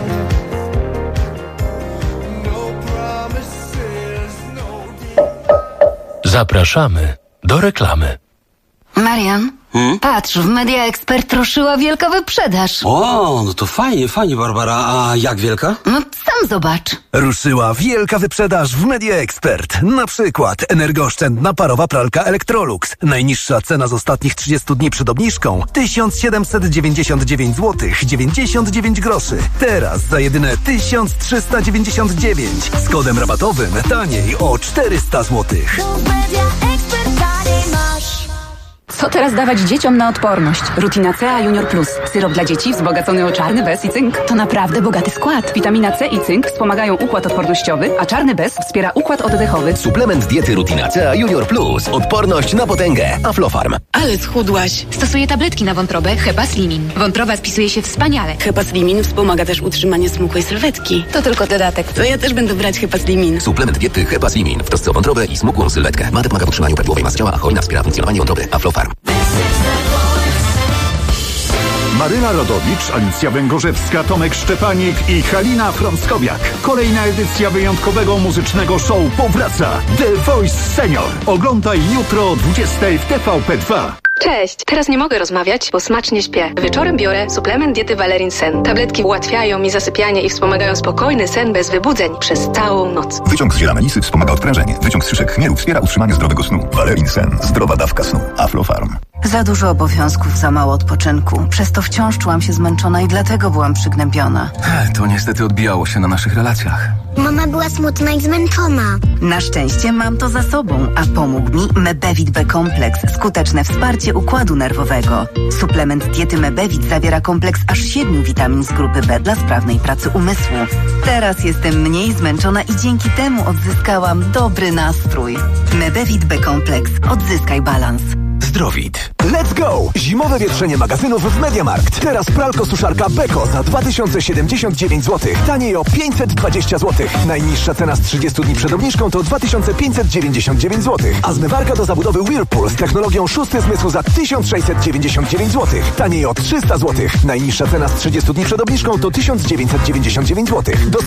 No promises, no. Zapraszamy do reklamy. Marian, patrz, w Media Expert ruszyła wielka wyprzedaż. O, no to fajnie, Barbara. A jak wielka? No sam zobacz. Ruszyła wielka wyprzedaż w Media Expert. Na przykład energooszczędna parowa pralka Electrolux. Najniższa cena z ostatnich 30 dni przed obniżką 1799 zł 99 groszy. Teraz za jedyne 1399. Z kodem rabatowym taniej o 400 zł. Co teraz dawać dzieciom na odporność? Rutina C Junior Plus. Syrop dla dzieci wzbogacony o czarny bez i cynk. To naprawdę bogaty skład. Witamina C i cynk wspomagają układ odpornościowy, a czarny bez wspiera układ oddechowy. Suplement diety Rutina C Junior Plus. Odporność na potęgę. Aflofarm. Ale schudłaś. Stosuję tabletki na wątrobę Hepaslimin. Wątroba spisuje się wspaniale. Hepaslimin wspomaga też utrzymanie smukłej sylwetki. To tylko dodatek. To ja też będę brać Hepaslimin. Suplement diety Hepaslimin. W trosce o wątrobę i smukłą sylwetkę. Ma pomaga w utrzymaniu prawidłowej masy ciała, a hojna wspiera funkcjonowanie wątroby. Aflofarm. Maryla Rodowicz, Alicja Węgorzewska, Tomek Szczepanik i Halina Frąckowiak. Kolejna edycja wyjątkowego muzycznego show powraca. The Voice Senior. Oglądaj jutro o 20 w TVP2. Cześć! Teraz nie mogę rozmawiać, bo smacznie śpię. Wieczorem biorę suplement diety Valerin Sen. Tabletki ułatwiają mi zasypianie i wspomagają spokojny sen bez wybudzeń przez całą noc. Wyciąg z ziela melisy wspomaga odprężenie. Wyciąg z szyszek chmielu wspiera utrzymanie zdrowego snu. Valerin Sen. Zdrowa dawka snu. Aflofarm. Za dużo obowiązków, za mało odpoczynku. Przez to wciąż czułam się zmęczona i dlatego byłam przygnębiona. To niestety odbijało się na naszych relacjach. Mama była smutna i zmęczona. Na szczęście mam to za sobą, a pomógł mi Mebevit B-kompleks. Skuteczne wsparcie układu nerwowego. Suplement diety Mebevit zawiera kompleks aż 7 witamin z grupy B dla sprawnej pracy umysłu. Teraz jestem mniej zmęczona i dzięki temu odzyskałam dobry nastrój. Mebevit B-kompleks. Odzyskaj balans. Zdrowit. Let's go! Zimowe wietrzenie magazynów w MediaMarkt. Teraz pralko-suszarka Beko za 2079 zł. Taniej o 520 zł. Najniższa cena z 30 dni przed obniżką to 2599 zł. A zmywarka do zabudowy Whirlpool z technologią szósty zmysł za 1699 zł. Taniej o 300 zł. Najniższa cena z 30 dni przed obniżką to 1999 zł.